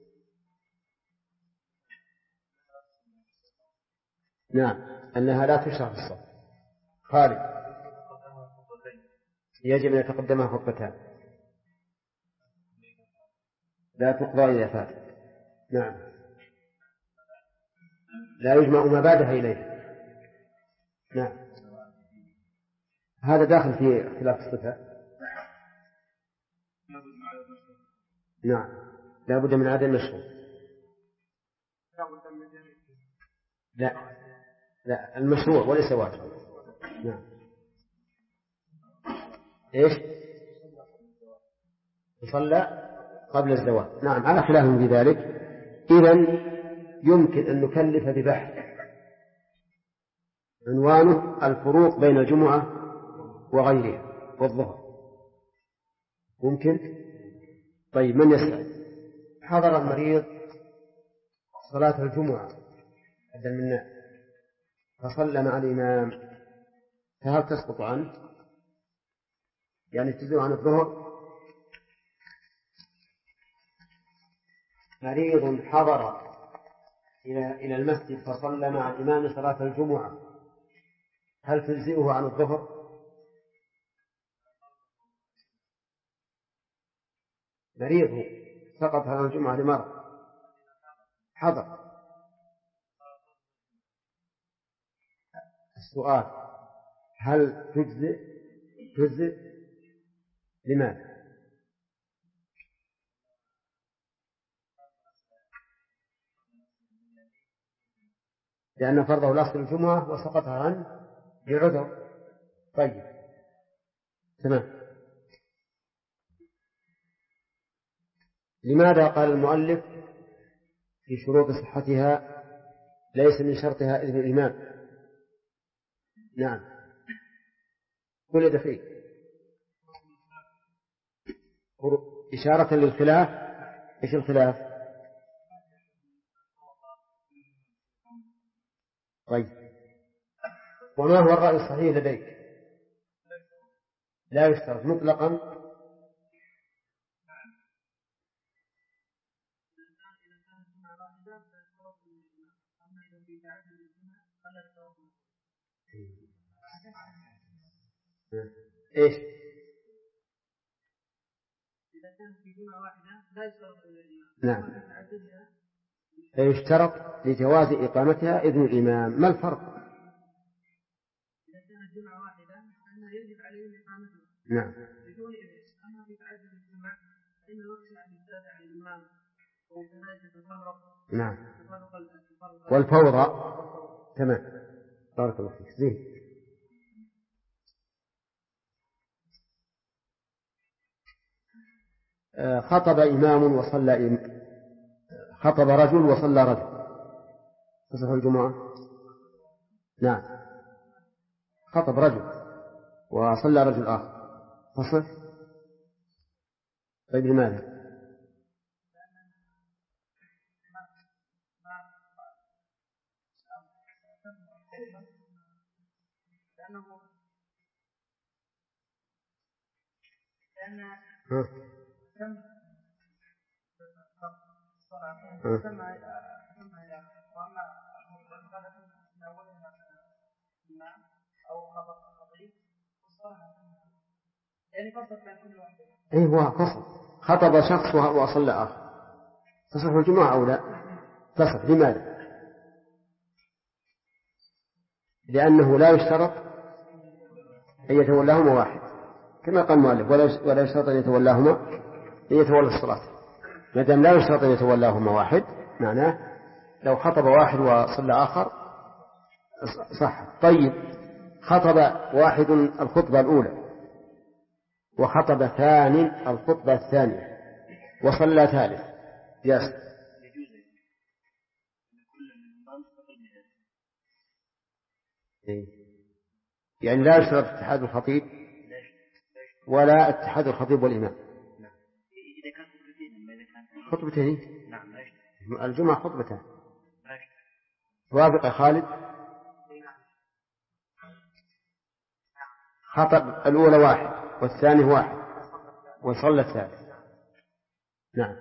نعم، أنها لا تشرع في الصف. خالد. يجب أن يتقدمها خطبتان، لا تقضى إذا فات. نعم، لا يجمع ما بعدها إليه. نعم، هذا داخل في اختلاف الصفة. نعم، لا بد من عدم المشروط. لا المشروع وليس واجب. نعم. إيش؟ يصلى قبل الزواج. نعم، على خلاف في ذلك. إذن يمكن أن نكلف ببحث عنوانه الفروق بين الجمعة وغيرها والظهر. ممكن. طيب، من يسأل؟ حضر المريض صلاة الجمعة عند المناء فصلى مع الإمام، فهل تسقط عنه؟ يعني تجزئ عن الظهر؟ مريض حضر إلى المسجد فصلى مع الإمام صلاة الجمعة، هل تجزئه عن الظهر؟ مريض سقط عن الجمعة لمرض، حضر. السؤال: هل تجزئ؟ لماذا؟ لأن فرضه الأصل الجمعة وسقط عنه بعذر. طيب، تمام. لماذا قال المؤلف في شروط صحتها ليس من شرطها إذن الإمام؟ نعم، كل دقيق إشارة للخلاف. إيش الخلاف؟ طيب، وما هو الرأي الصحيح لديك؟ لا يشترط مطلقا. إيش؟ إذا كان في جمعة واحدة لا يشترط الإمام. نعم، فيشترط لجواز إقامتها إذن الإمام. ما الفرق؟ إذا كانت جمعة واحدة فإنه يجب عليه إقامتها. نعم. بدون إذن. أما في تعدد الجمع فإن الوقت عن السابع عن الإمام وكذلك تفرق. نعم. والفوضى. تمام. بارك الله فيك. زين. خطب إمام وصلى خطب رجل وصلى رجل، تصح الجمعة؟ نعم، خطب رجل وصلى رجل آخر، تصح؟ طيب، لماذا؟ إيه، هو فصل. خطب شخص وصلى آخر، تصح الجمعة أو لا؟ تصح. لماذا؟ لأنه لا يشترط أن يتولاهما واحد، كما قال المؤلف: ولا يشترط أن يتولاهما، أن يتولى الصلاة. ما دام لا يشترط أن يتولاهما واحد، معناه لو خطب واحد وصلى آخر صح. طيب خطب واحد الخطبة الأولى وخطب ثاني الخطبة الثانية وصلى ثالث جاز. يعني لا يشترط اتحاد الخطيب ولا اتحاد الخطيب والإمام. خطبتين الجمعة خطبتان. توافق يا خالد؟ خطب الأولى واحد والثاني واحد وصلى الثالث. نعم.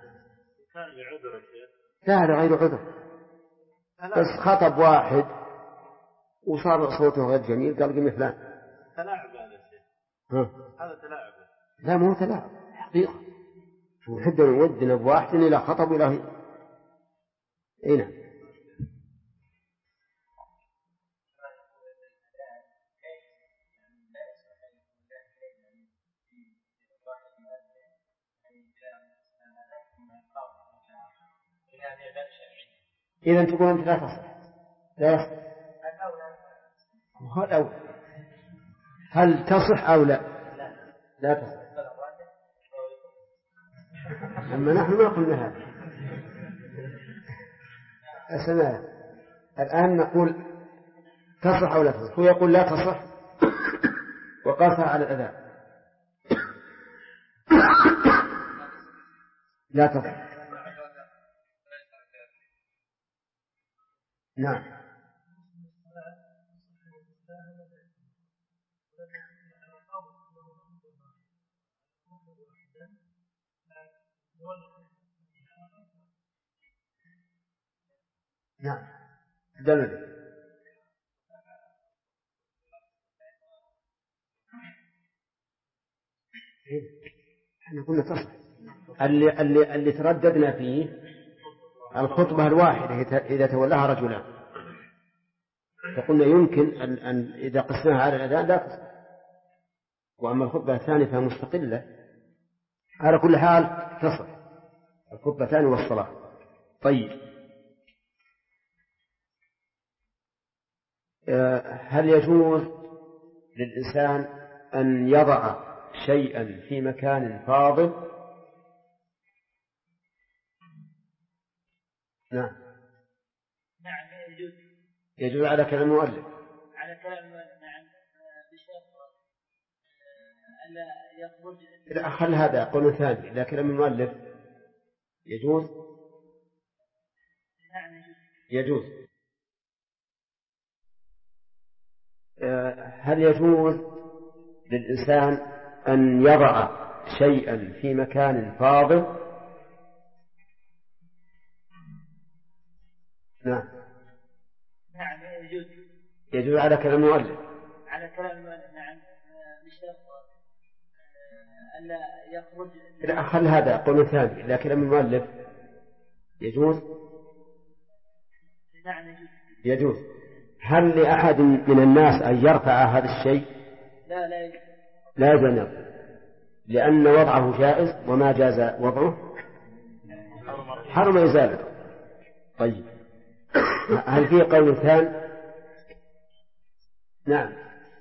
لا غير عذر، بس خطب واحد وصار صوته غير جميل قال قم فلان. تلاعب هذا الشيء. هذا تلاعب. لا مو تلاعب حقيقة. نحب ودنا بواحد إلى خطب إلى هنا. إذا تقول أنت لا تصح. لا يصح. هل تصح أو لا؟ لا تصح. أما نحن ما قلنا هذا. أسمع الآن نقول تصح أو لا تصح. هو يقول لا تصح وقاسها على الأذان. لا تصح. نعم. نعم دلل. احنا قلنا تصح. اللي ترددنا فيه الخطبة الواحدة إذا تولاها رجلان، فقلنا يمكن أن إذا قسناها على الأذان لا تصح. وأما الخطبة الثانية فهي مستقلة على كل حال تصح الخطبة الثانية والصلاة. طيب هل يجوز للإنسان أن يضع شيئا في مكان فاضل؟ نعم يجوز على كلام المؤلف. على كلام المؤلف نعم بشرط ألا يخرج. لا خل هذا قول ثاني. إذا كلام المؤلف يجوز. نعم يجوز. هل يجوز للإنسان أن يضع شيئا في مكان فاضل؟ نعم يجوز على كلام المؤلف. على كلام المؤلف نعم بشرط ألا يخرج. لا خل هذا قول ثاني. إذا كلام المؤلف يجوز. نعم يجوز. هل لأحد من الناس أن يرفع هذا الشيء؟ لا يجوز لأن وضعه جائز وما جاز وضعه حرم إزالته. طيب هل في قول ثاني؟ نعم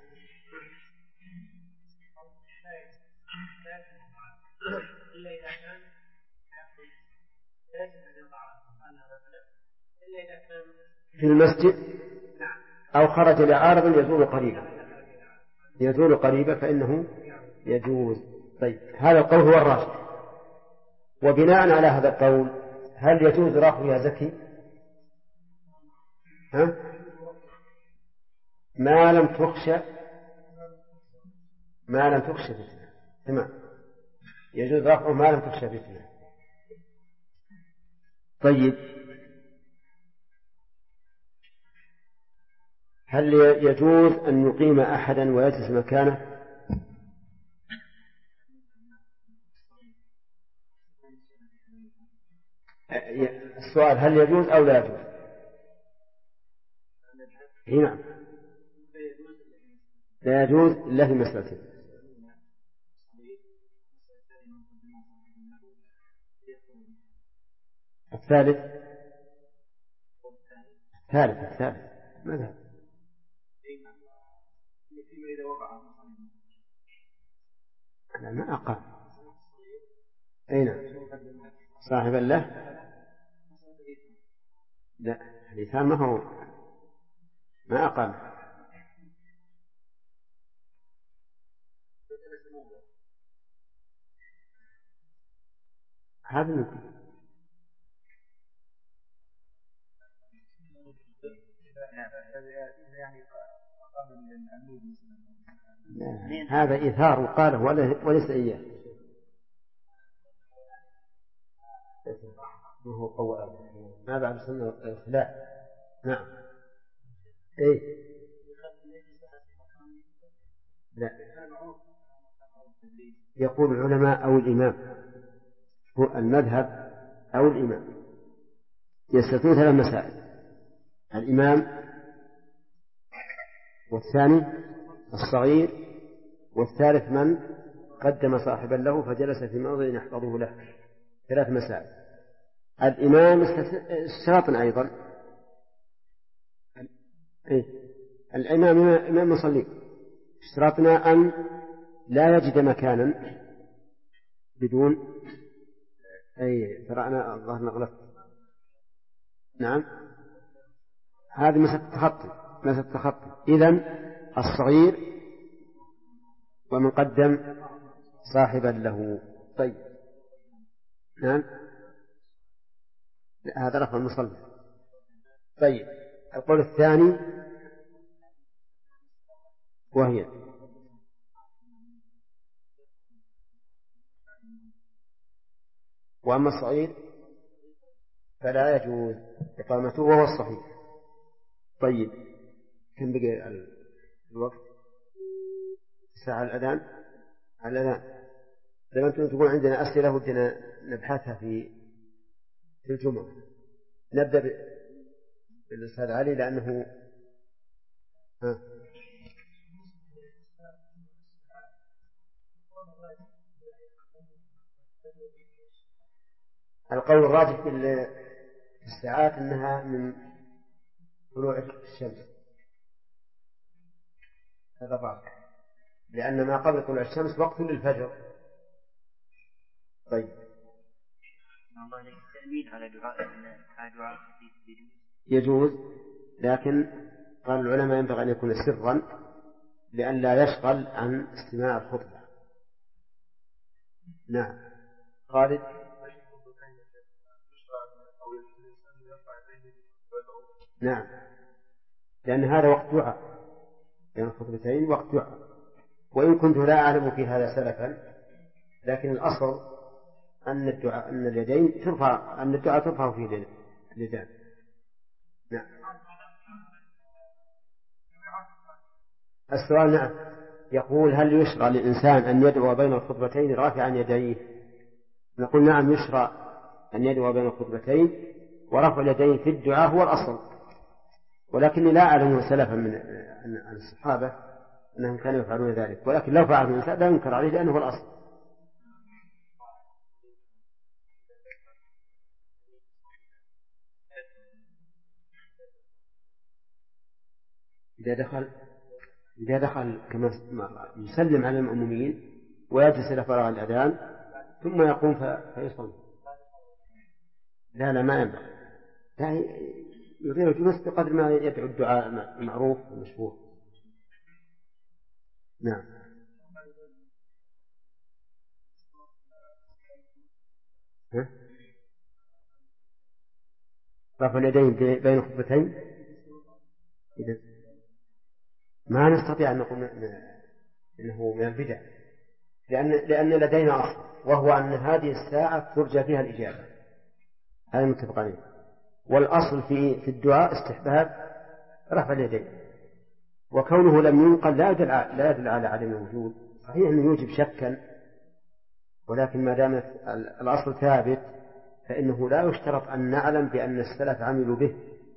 في المسجد أو خرج لعارض يزول قريبا فإنه يجوز. طيب هذا القول هو الراجح. وبناء على هذا القول هل يجوز رفع يا زكي؟ ما لم تخشى فتنة. تمام يجوز رفعه ما لم تخشى فتنة. طيب هل يجوز أن يقيم أحدا ويجلس مكانه؟ السؤال هل يجوز أو لا يجوز؟ نعم لا يجوز إلا في مسألتين. الثالث ثالث مذهب. أنا ما أقام. أين صاحبا له؟ لا، الإيثار ما أقام. هذا ممكن. هذا إيثار وقاله وليس إياه. وهو قوال ما بعد سنة الخلاف. نعم. إيه لا، يقول العلماء أو الإمام، هو المذهب أو الإمام يستثنون 3 مسائل: الإمام، والثاني الصغير، والثالث من قدم صاحبا له فجلس في موضع يحفظه له. 3 مسائل. الإمام اشتراطا أيضا. الإمام إمام مصلي، اشترطنا أن لا يجد مكانا بدون قرأنا الظاهر نغلط. نعم، هذه مسألة التخطي. إذن الصغير ومن قدم صاحبا له. طيب نعم، هذا رفع المصلي. طيب القول الثاني وهي وأما الصغير فلا يجوز إقامته وهو الصحيح. طيب كم بقي الوقت؟ ساعة الأذان. لما أنتم تقول عندنا أسئلة ودنا نبحثها في الجمعة، نبدأ بالأستاذ علي لأنه القول الراجح في الساعات أنها من طلوع الشمس. هذا راجح، لأن ما قبل طلوع الشمس وقت للفجر. طيب التأمين على دعاء يجوز، لكن قال العلماء ينبغي أن يكون سرا لأن لا يشغل عن استماع الخطبة. نعم. خالد. نعم، لأن هذا وقت دعاء، يعني الخطبتين وقت دعاء. وإن كنت لا أعلم في هذا سلفا، لكن الأصل أن اليدين ترفع، أن الدعاء ترفع في اليدين. نعم. السؤال نعم، يقول هل يشرع للإنسان أن يدعو بين الخطبتين رافعا يديه؟ نقول نعم، يشرع أن يدعو بين الخطبتين، ورفع اليدين في الدعاء هو الأصل، ولكني لا أعلم سلفا عن الصحابة أنهم كانوا يفعلون ذلك، ولكن لو فعلوا الإنسان لا ينكر عليه لأنه هو الأصل. إذا دخل كما يسلم على المأمومين ويجلس إلى فراغ الأذان ثم يقوم فيصلي. لا ما ينبغي، لا يطيل الجلوس بقدر ما يدعو الدعاء المعروف والمشهور. نعم. رفع اليدين بين الخطبتين ما نستطيع أن نقول إنه من البدع، لأن لدينا أصل، وهو أن هذه الساعة ترجى فيها الإجابة، هذا متفق عليه. والأصل في الدعاء استحباب رفع اليدين، وكونه لم ينقل لا يدل على عدم الوجود. صحيح أنه يوجب شكا، ولكن ما دام الأصل ثابت فإنه لا يشترط أن نعلم بأن السلف عملوا به،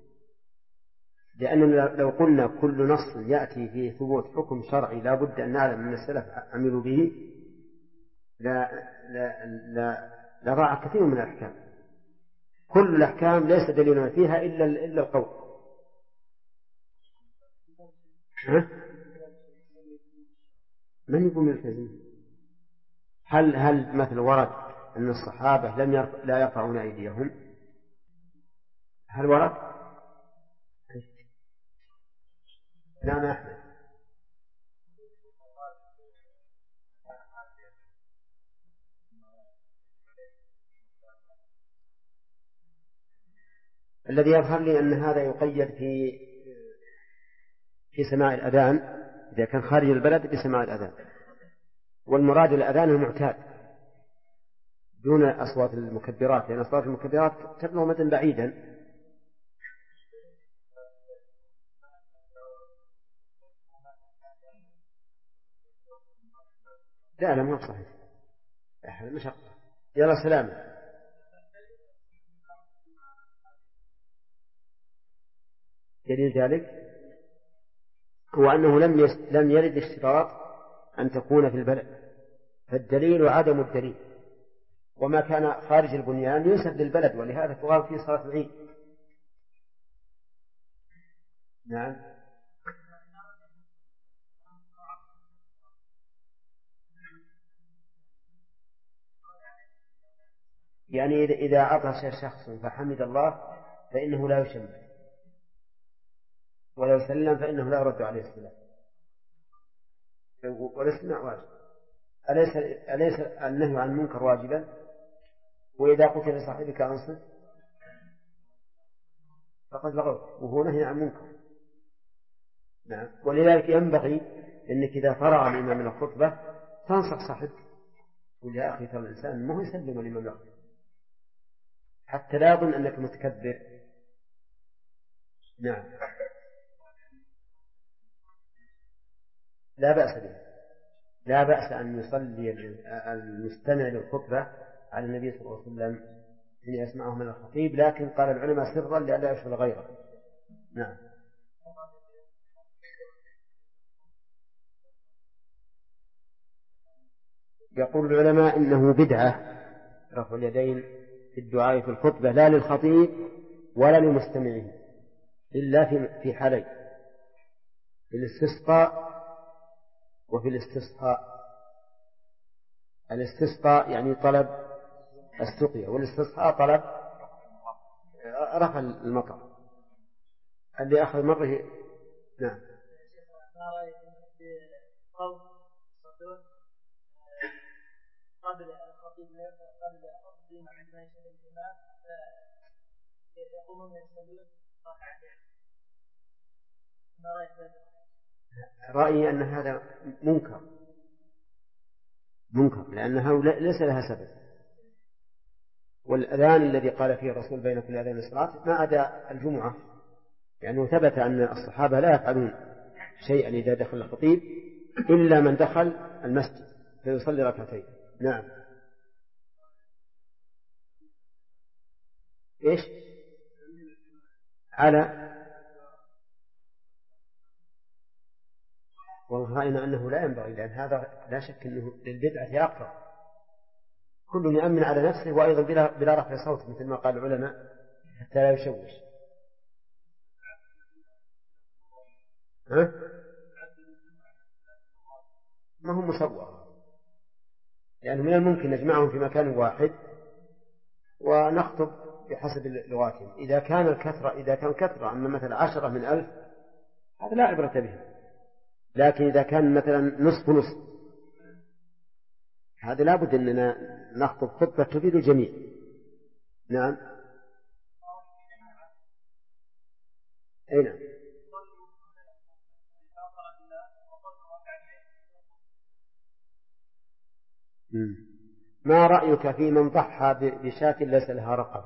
لأننا لو قلنا كل نص يأتي فيه ثبوت حكم شرعي لا بد أن نعلم أن السلف عملوا به لا ضاع كثير من الأحكام. كل الأحكام ليس دليلنا فيها إلا القول، من يقوم يلتزم؟ هل مثل ورد أن الصحابة لا يرفعون أيديهم؟ هل ورد؟ نعم يا أحمد. الذي يظهر لي أن هذا يقيد في سماع الأذان، إذا كان خارج البلد بسماع الأذان، والمراد الأذان المعتاد دون أصوات المكبرات، لأن أصوات المكبرات تبلغ مدى بعيدا. لا ما صحيح، هذا مشقة. يلا سلام. دليل ذلك هو أنه لم يرد اشتراط أن تكون في البلد، فالدليل عدم الدليل، وما كان خارج البنيان ينسب للبلد، ولهذا تقام فيه صلاة العيد. نعم. يعني إذا عطش شخص فحمد الله فإنه لا يشمت، ولو سلم فإنه لا يرد عليه السلام، والاستماع واجب. أليس النهي عن المنكر واجبا؟ وإذا قلت لصاحبك أنصت فقد لغوت، وهو نهي عن منكر. نعم. ولذلك ينبغي أنك إذا فرغ الإمام من الخطبة تنصح صاحبك، قل يا أخي ترى الإنسان ما هو يسلم الإمام يخطب، حتى لا يظن أنك متكبر. نعم. لا بأس به، لا بأس أن يصلي المستمع للخطبة على النبي صلى الله عليه وسلم حين يسمعه من الخطيب، لكن قال العلماء سرا لئلا يشغل غيره. نعم. يقول العلماء إنه بدعة رفع اليدين في الدعاء في الخطبة، لا للخطيب ولا لمستمعه، إلا في حالين: في الاستسقاء وفي الاستصحاء. الاستسقاء يعني طلب السقيا، والاستصحاء طلب رفع المطر اللي أخذ مره. نعم. قبل الخطيب قبل الخطيب عندما يشهد الإمام يقومون يصلون ركعتين. ما رأيك؟ رأيي أن هذا منكر لأنها ليس لها سبب، والأذان الذي قال فيه الرسول بين كل أذان الصلاة ما عدا الجمعة، لأنه ثبت أن الصحابة لا يفعلون شيئا إذا دخل الخطيب إلا من دخل المسجد فيصلي ركعتين. نعم. إيش؟ على والله رأينا أنه لا ينبغي، لأن هذا لا شك أنه للبدعة أكثر، كل يأمن على نفسه وأيضا بلا رفع صوت مثل ما قال العلماء حتى لا يشوش. ما هو مسوى، يعني من الممكن نجمعهم في مكان واحد ونخطب بحسب لغاتهم. إذا كان كثرة أما مثلا 10 من 1000 هذا لا عبرة به، لكن إذا كان مثلا نصف هذا لا بد أننا نخطب خطبة تفيد الجميع. نعم. أي نعم. ما رأيك في من ضحى بشاة ليس لها رقبة؟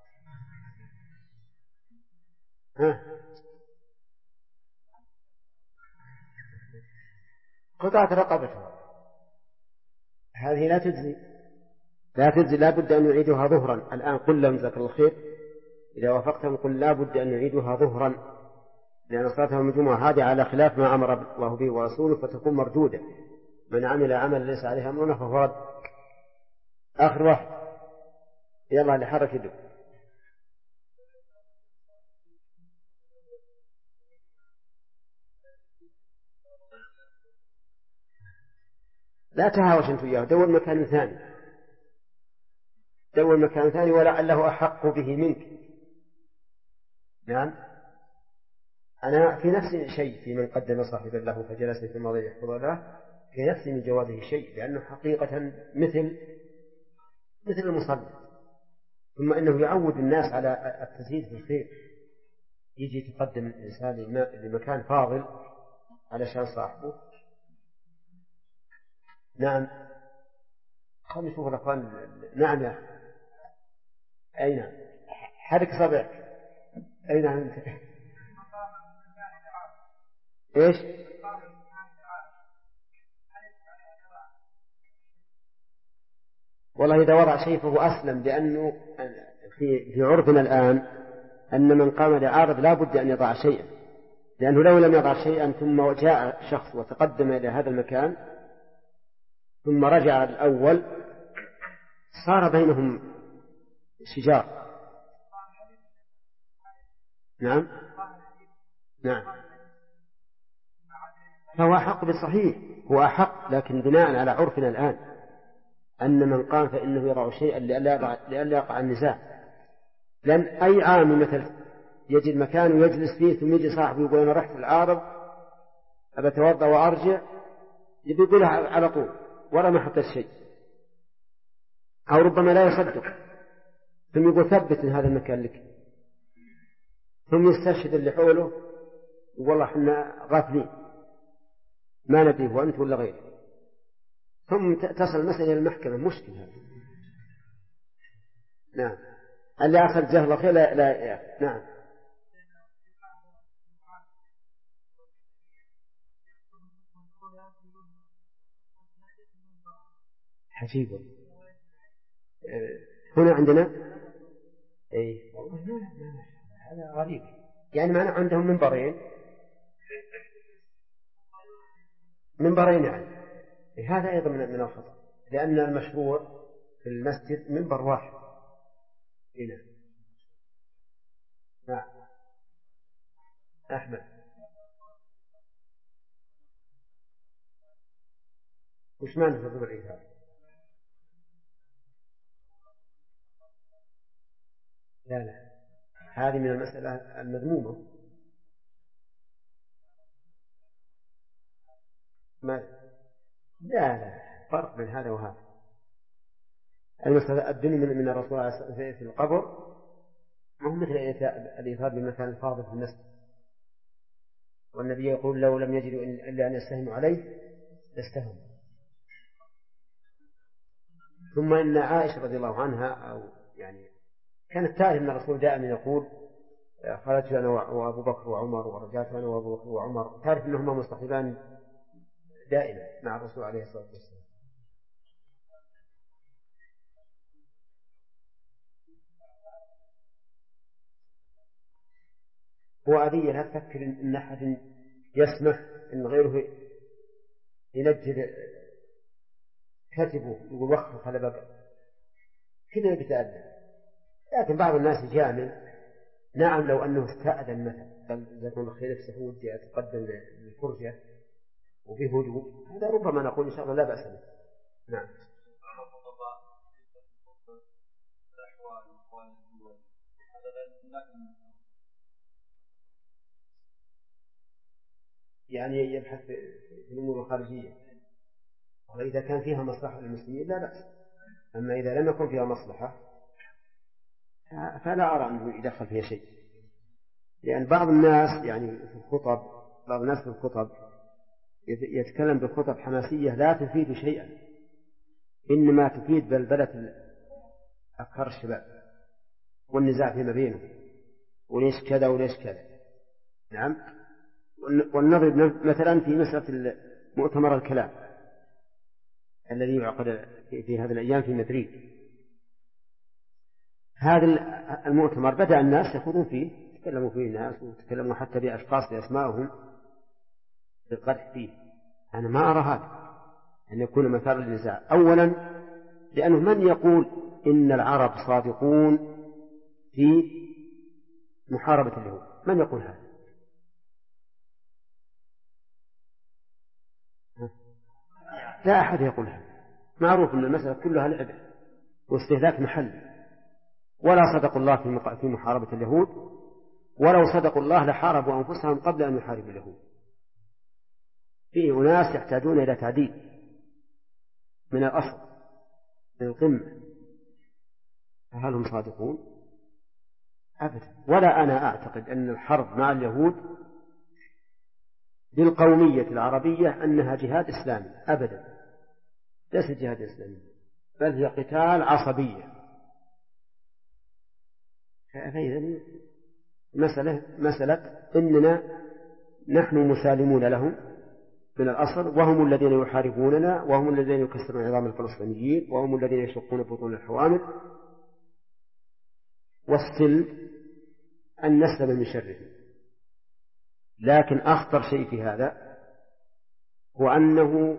قطعت رقبتها، هذه لا تجزي لا بد أن يعيدها ظهرا. الآن قل لهم جزاك الله خير إذا وافقتهم قل لا بد أن يعيدها ظهرا، لأن صلاتهم الجمعة هذه على خلاف ما أمر الله به ورسوله فتكون مردودة. من عمل عمل ليس عليه أمرنا فهو رد. آخر واحد، يلا لحرك يدك. لا تهاوش أنت وياه، دور مكان ثاني، دور مكان ثاني ولعله أحق به منك. نعم. أنا في نفسي شيء في من قدم صاحبا له فجلس في الماضي يحفظ له، في نفسي من جوازه شيء، لأنه حقيقة مثل المصلي. ثم إنه يعود الناس على التزيد في الخير، يجي يتقدم الإنسان لمكان فاضل علشان صاحبه. نعم. خلنا نشوف الأخوان. نعم يا أخي. أي نعم، حرك صبعك. أي نعم أنت. إيش؟ والله إذا وضع شيء فهو أسلم، لأنه في عرفنا الآن أن من قام لعارض لا بد أن يضع شيئا، لأنه لو لم يضع شيئا ثم جاء شخص وتقدم إلى هذا المكان ثم رجع الأول صار بينهم شجار. نعم. نعم. فهو أحق بالصحيح، هو أحق، لكن بناء على عرفنا الآن أن من قام فإنه يضع شيئا لئلا يقع النزاع. لأن أي عام مثل يجد مكان ويجلس فيه ثم يجي صاحبه يقول أنا رحت العارض أبى أتوضأ وأرجع، يقولها على طول ولا ما حدث شيء، أو ربما لا يصدق ثم يقول ثبت إن هذا المكان لك، ثم يستشهد اللي حوله والله احنا غافلين ما ندري هو أنت ولا غيره، ثم تصل المسألة إلى المحكمة. مشكلة هذا. نعم. اللي أخذ جهل خير لا. نعم. حجيبه هنا عندنا. أي هذا غريب، يعني معنا عندهم منبرين يعني. هذا أيضا من الخطأ، لأن المشروع في المسجد منبر واحد. هنا. نعم. أحمد وش معنى تضرب الإيثار؟ لا هذه من المسألة المذمومة. لا فرق بين هذا وهذا. المسألة الدنيا من الرسول في القبر ما هو مثل الإيثار بمكان الفاضل في المسجد، والنبي يقول لو لم يجدوا إلا أن يستهموا عليه لاستهموا. ثم إن عائشة رضي الله عنها أو يعني كانت تعرف أن الرسول دائما يقول خرجت أنا وأبو بكر وعمر ورجعت أنا وأبو بكر وعمر، تعرف أنهما مصطحبان دائما مع الرسول عليه الصلاة والسلام. هو أذية لا تفكر إن أحد يسمح إن غيره ينجد كتبه يقول وخف على باب كذا بتأذى. لكن بعض الناس يجامل. نعم لو أنه استأذن مثلا قال إذا كنت خير في ودي أتقدم للفرجة وبهدوء، هذا ربما نقول إن شاء الله لا بأس به. نعم. يعني يبحث في الأمور الخارجية، وإذا كان فيها مصلحة للمسلمين لا بأس، أما إذا لم يكن فيها مصلحة فلا أرى أنه يدخل فيها شيء. لأن بعض الناس يعني في الخطب يتكلم بخطب حماسية لا تفيد شيئا، إنما تفيد بلبلة أفكار الشباب والنزاع فيما بينهم، وليش كذا وليش كذا. نعم. والنظر مثلا في مسألة مؤتمر الكلام الذي يعقد في هذه الأيام في مدريد. هذا المؤتمر بدأ الناس يخوضون فيه، تكلموا فيه الناس وتكلموا حتى بأشخاص بأسمائهم بالقدح فيه. أنا ما أرى هذا أن يكون مثار للنزاع. أولا لأنه من يقول إن العرب صادقون في محاربة اليهود؟ من يقول هذا؟ لا أحد يقولها. معروف أن المسألة كلها لعبة واستهلاك محل. ولا صدقوا الله في محاربة اليهود، ولو صدقوا الله لحاربوا أنفسهم قبل أن يحاربوا اليهود. فيه أناس يحتاجون إلى تعديل من الأصل من القمة، فهل هم صادقون؟ أبدا. ولا أنا أعتقد أن الحرب مع اليهود بالقومية العربية أنها جهاد إسلامي أبدا، ليس جهاد إسلامي، بل هي قتال عصبية. فإذا مسألة إننا نحن مسالمون لهم من الأصل، وهم الذين يحاربوننا، وهم الذين يكسرون عظام الفلسطينيين، وهم الذين يشقون بطون الحوامل، والسلم أن نسلم من شره. لكن أخطر شيء في هذا هو أنه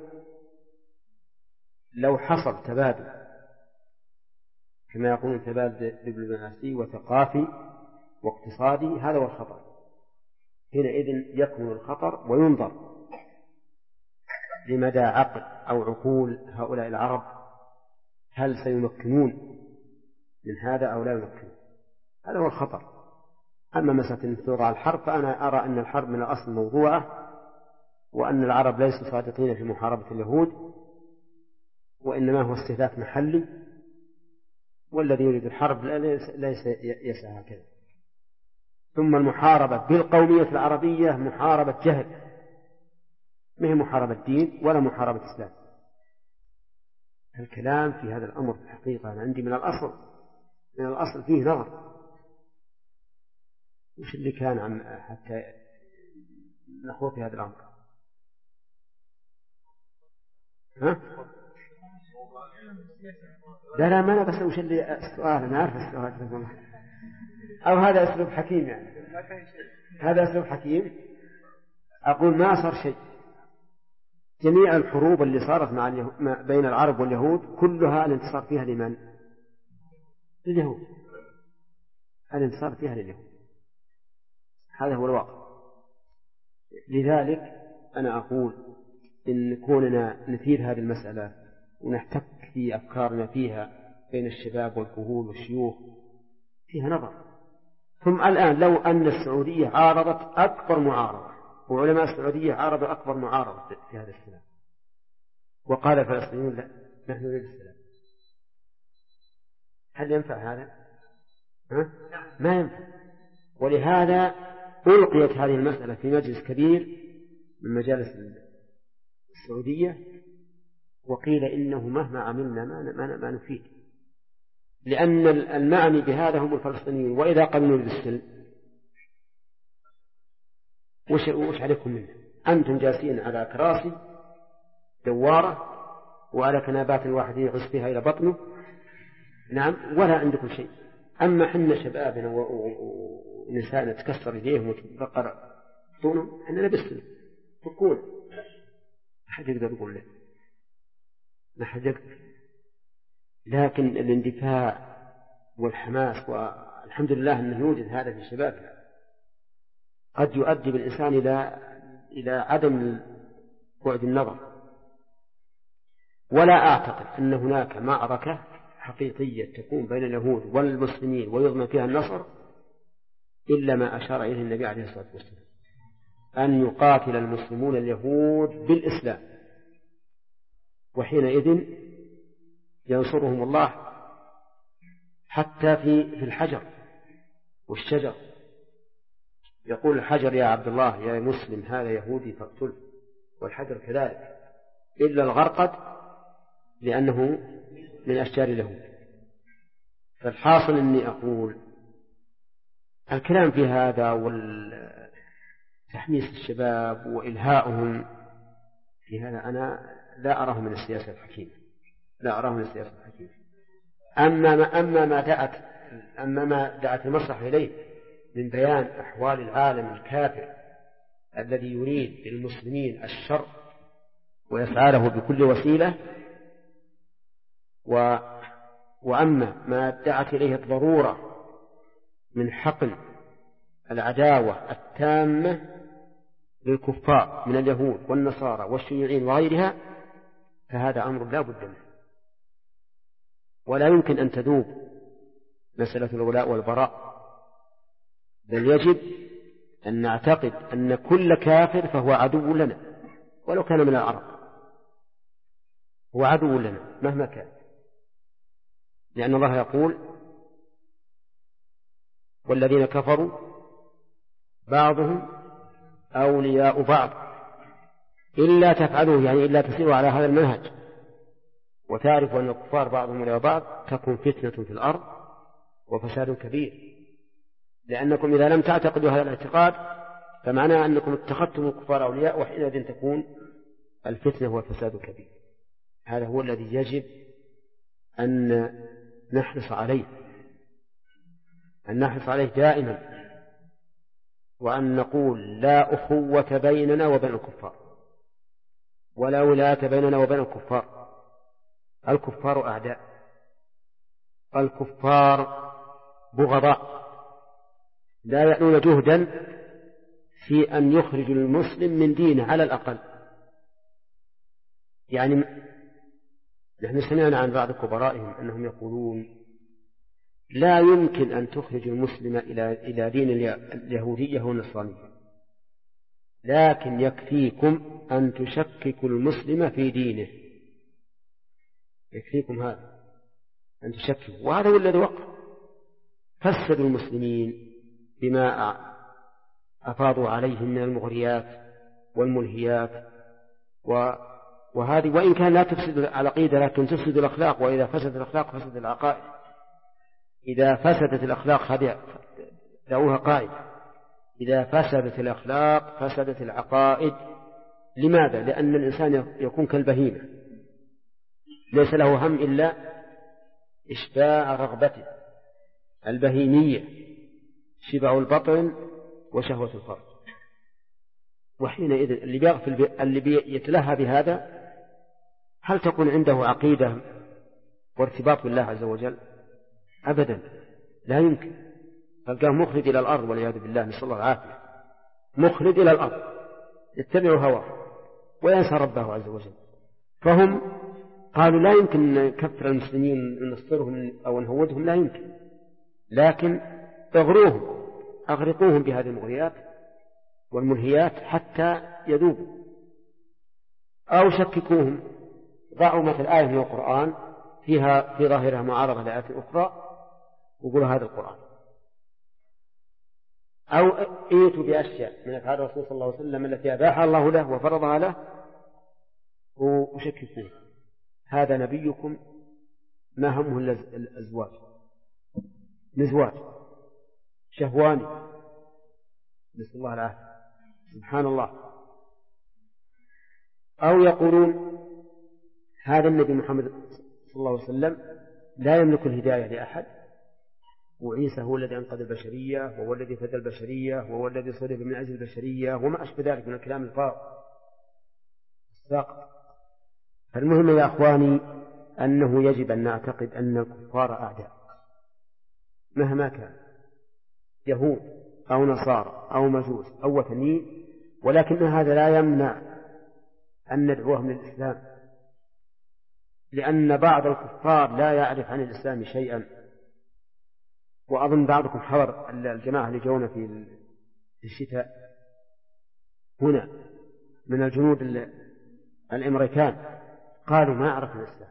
لو حصل تبادل كما يقولون تبادل دبلوماسي وثقافي واقتصادي، هذا هو الخطر. حينئذ يكمن الخطر وينظر لمدى عقل أو عقول هؤلاء العرب، هل سيمكنون من هذا أو لا يمكنون. هذا هو الخطر. أما مسألة انتظار الحرب فأنا أرى أن الحرب من الأصل موضوعة، وأن العرب ليسوا صادقين في محاربة اليهود، وإنما هو استهلاك محلي، والذي يريد الحرب ليس يسعى هكذا. ثم المحاربة بالقومية العربية محاربة جهل، ما هي محاربة دين ولا محاربة إسلام. الكلام في هذا الأمر في الحقيقة أنا عندي من الأصل فيه نظر. وش اللي كان عن حتى نخوض في هذا الأمر؟ ها؟ لا ما أنا بس وش اللي السؤال، أنا عارف السؤال، أو هذا أسلوب حكيم يعني، هذا أسلوب حكيم. أقول ما صار شيء. جميع الحروب اللي صارت بين العرب واليهود كلها الانتصار فيها لمن؟ لليهود. الانتصار فيها لليهود، هذا هو الواقع. لذلك أنا أقول إن كوننا نثير هذه المسألة ونحتك في أفكارنا فيها بين الشباب والكهول والشيوخ فيها نظر. ثم الآن لو أن السعودية عارضت أكبر معارضة، وعلماء السعودية عارضوا أكبر معارضة في هذا السلام، وقال الفلسطينيون لا نحن نريد السلام، هل ينفع هذا؟ ما ينفع. ولهذا ألقيت هذه المسألة في مجلس كبير من مجالس السعودية، وقيل إنه مهما عملنا ما نفيد، لأن المعني بهذا هم الفلسطينيين، وإذا قبلوا بالسلم وش عليكم منه؟ أنتم جالسين على كراسي دوارة وعلى كنابات الواحد يعس فيها إلى بطنه، نعم، ولا عندكم شيء. أما حنا شبابنا ونسائنا تكسر يديهم وتبقر بطونهم، حنا نبسل فكون ما حد يقدر يقول له، ما حد يقدر. لكن الاندفاع والحماس، والحمد لله أنه يوجد هذا في شبابنا، قد يؤدي بالإنسان إلى عدم بعد النظر. ولا أعتقد أن هناك معركة حقيقية تكون بين اليهود والمسلمين ويضمن فيها النصر إلا ما أشار إليه النبي عليه الصلاة والسلام، أن يقاتل المسلمون اليهود بالإسلام، وحينئذ ينصرهم الله حتى في الحجر والشجر. يقول الحجر يا عبد الله يا مسلم هذا يهودي فاقتله، والحجر كذلك إلا الغرقد لأنه من أشجار اليهود. فالحاصل أني أقول الكلام في هذا والتحميس الشباب وإلهاؤهم في هذا أنا لا أراه من السياسة الحكيمة، لا أراه من السياسة الحكيمة. أما ما دعت المصلحة إليه من بيان أحوال العالم الكافر الذي يريد للمسلمين الشر ويسعى له بكل وسيلة، وأما ما دعت إليه الضرورة من حقن العداوة التامة للكفار من اليهود والنصارى والشيوعيين وغيرها، فهذا أمر لا بد منه، ولا يمكن أن تذوب مسألة الولاء والبراء، بل يجب أن نعتقد أن كل كافر فهو عدو لنا ولو كان من العرب، هو عدو لنا مهما كان، لأن الله يقول والذين كفروا بعضهم أولياء بعض إلا تفعلوه، يعني إلا تسيروا على هذا المنهج وتعرف أن الكفار بعضهم أولياء بعض تكون فتنة في الأرض وفساد كبير. لأنكم إذا لم تعتقدوا هذا الاعتقاد فمعناه أنكم اتخذتم الكفار أولياء، وحينئذ تكون الفتنة والفساد كبير. هذا هو الذي يجب أن نحرص عليه، أن نحرص عليه دائما، وأن نقول لا أخوة بيننا وبين الكفار، ولا ولاية بيننا وبين الكفار. الكفار أعداء، الكفار بغضاء، لا يعنون جهدا في أن يخرجوا المسلم من دينه على الأقل. يعني نحن سمعنا عن بعض كبرائهم أنهم يقولون لا يمكن أن تخرج المسلم إلى دين اليهودية والنصرانية، لكن يكفيكم أن تشككوا المسلم في دينه، يكفيكم هذا أن تشككوا. وهذا هو الذي وقع، فسدوا المسلمين بما أفاضوا عليهم من المغريات والملهيات، وهذه وإن كان لا تفسد العقيدة لكن تفسد الأخلاق، وإذا فسدت الأخلاق فسد العقائد. إذا فسدت الأخلاق هذه دعوها قاعدة، إذا فسدت الأخلاق فسدت العقائد. لماذا؟ لأن الإنسان يكون كالبهيمة ليس له هم إلا إشباع رغبته البهيمية، شبع البطن وشهوة الفرج. وحينئذ اللي بيتلهى بهذا هل تكون عنده عقيدة وارتباط بالله عز وجل؟ أبدا، لا يمكن. تلقاه مخلد إلى الأرض والعياذ بالله، نسأل الله العافية، مخلد إلى الأرض يتبع هواه وينسى ربه عز وجل. فهم قالوا لا يمكن نكفر المسلمين نصرهم أو نهودهم، لا يمكن، لكن اغروهم، أغرقوهم بهذه المغريات والملهيات حتى يذوبوا، أو شككوهم، ضعوا مثل آية من القرآن فيها في ظاهرها معارضة لآيات أخرى وقولوا هذا القرآن، أو ائتوا بأشياء من أفعال الرسول صلى الله عليه وسلم التي أباحها الله له وفرضها له وشككوه. هذا نبيكم ما همه الأزواج، نزواج شهواني، نسأل الله العافية، سبحان الله. أو يقولون هذا النبي محمد صلى الله عليه وسلم لا يملك الهداية لأحد، وعيسى هو الذي أنقذ البشرية وهو الذي فدى البشرية وهو الذي صلب من أجل البشرية وما أشبه ذلك من الكلام الساقط. فالمهم يا أخواني أنه يجب أن نعتقد أن الكفار أعداء مهما كان، يهود أو نصارى أو مجوس أو وثنيين، ولكن هذا لا يمنع أن ندعوهم للإسلام، لأن بعض الكفار لا يعرف عن الإسلام شيئا. وأظن بعضكم حضر الجماعة اللي جونا في الشتاء هنا من الجنود الأمريكان، قالوا ما عرفنا الإسلام،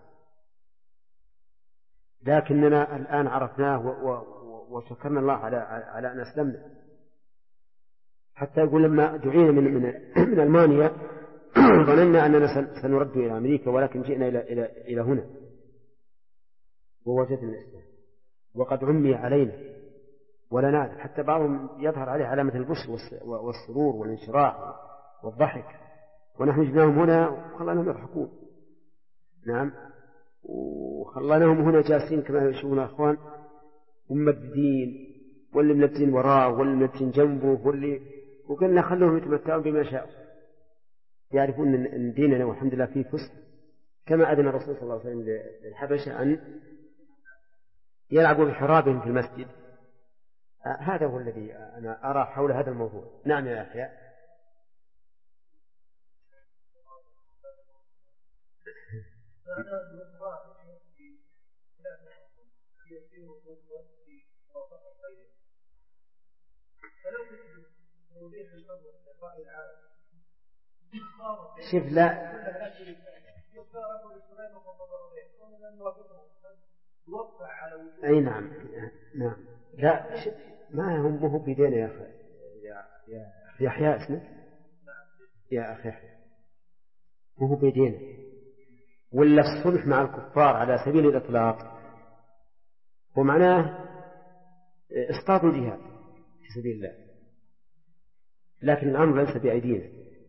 لكننا الآن عرفناه وشكرنا الله على أن أسلمنا. حتى يقول لما دعينا من ألمانيا ظننا أننا سنرد إلى أمريكا، ولكن جئنا إلى هنا ووجدنا الإسلام وقد عمي علينا ولا نعرف. حتى بعضهم يظهر عليه علامة البشر والسرور والانشراح والضحك، ونحن جبناهم هنا وخلناهم يضحكون. نعم، وخلناهم هنا جالسين كما يشوفون أخوان ممددين، واللي ملبسين وراءه واللي ملبسين جنبه وقلنا خلوهم يتمتعون بما شاءوا، يعرفون أن ديننا والحمد لله فيه فسح، كما أذن الرسول صلى الله عليه وسلم للحبشة أن يلعبوا بحرابهم في المسجد. هذا هو الذي أنا أرى حول هذا الموضوع. نعم يا أخي. شوف لا أي نعم لا ما هو بدينا يا أخي يا أحياء اسمه يا أخي هو بدينا ولا الصلح مع الكفار على سبيل الإطلاق ومعناه إسقاط الجهاد في سبيل الله، لكن الأمر ليس بأيدينا.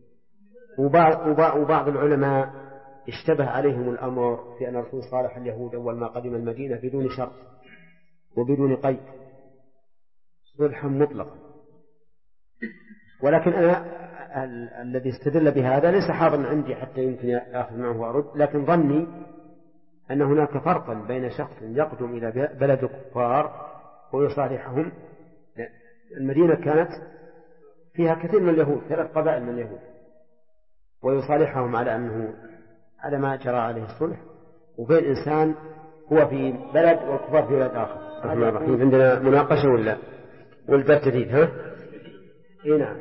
وبعض العلماء اشتبه عليهم الأمر في أن الرسول صالح اليهود أول ما قدم المدينة بدون شرط وبدون قيد صلحا مطلقا، ولكن أنا الذي استدل بهذا ليس حاضرا عندي حتى يمكن أخذ معه وأرد، لكن ظني أن هناك فرقا بين شخص يقدم إلى بلد كفار ويصالحهم. المدينة كانت فيها كثير من اليهود، 3 قبائل من اليهود، ويصالحهم على ما جرى عليه الصلح، وبين إنسان هو في بلد والكفار في بلد آخر. الرحمن الرحيم. عندنا مناقشة ولا والدرس جديد؟ ها؟ إيه نعم.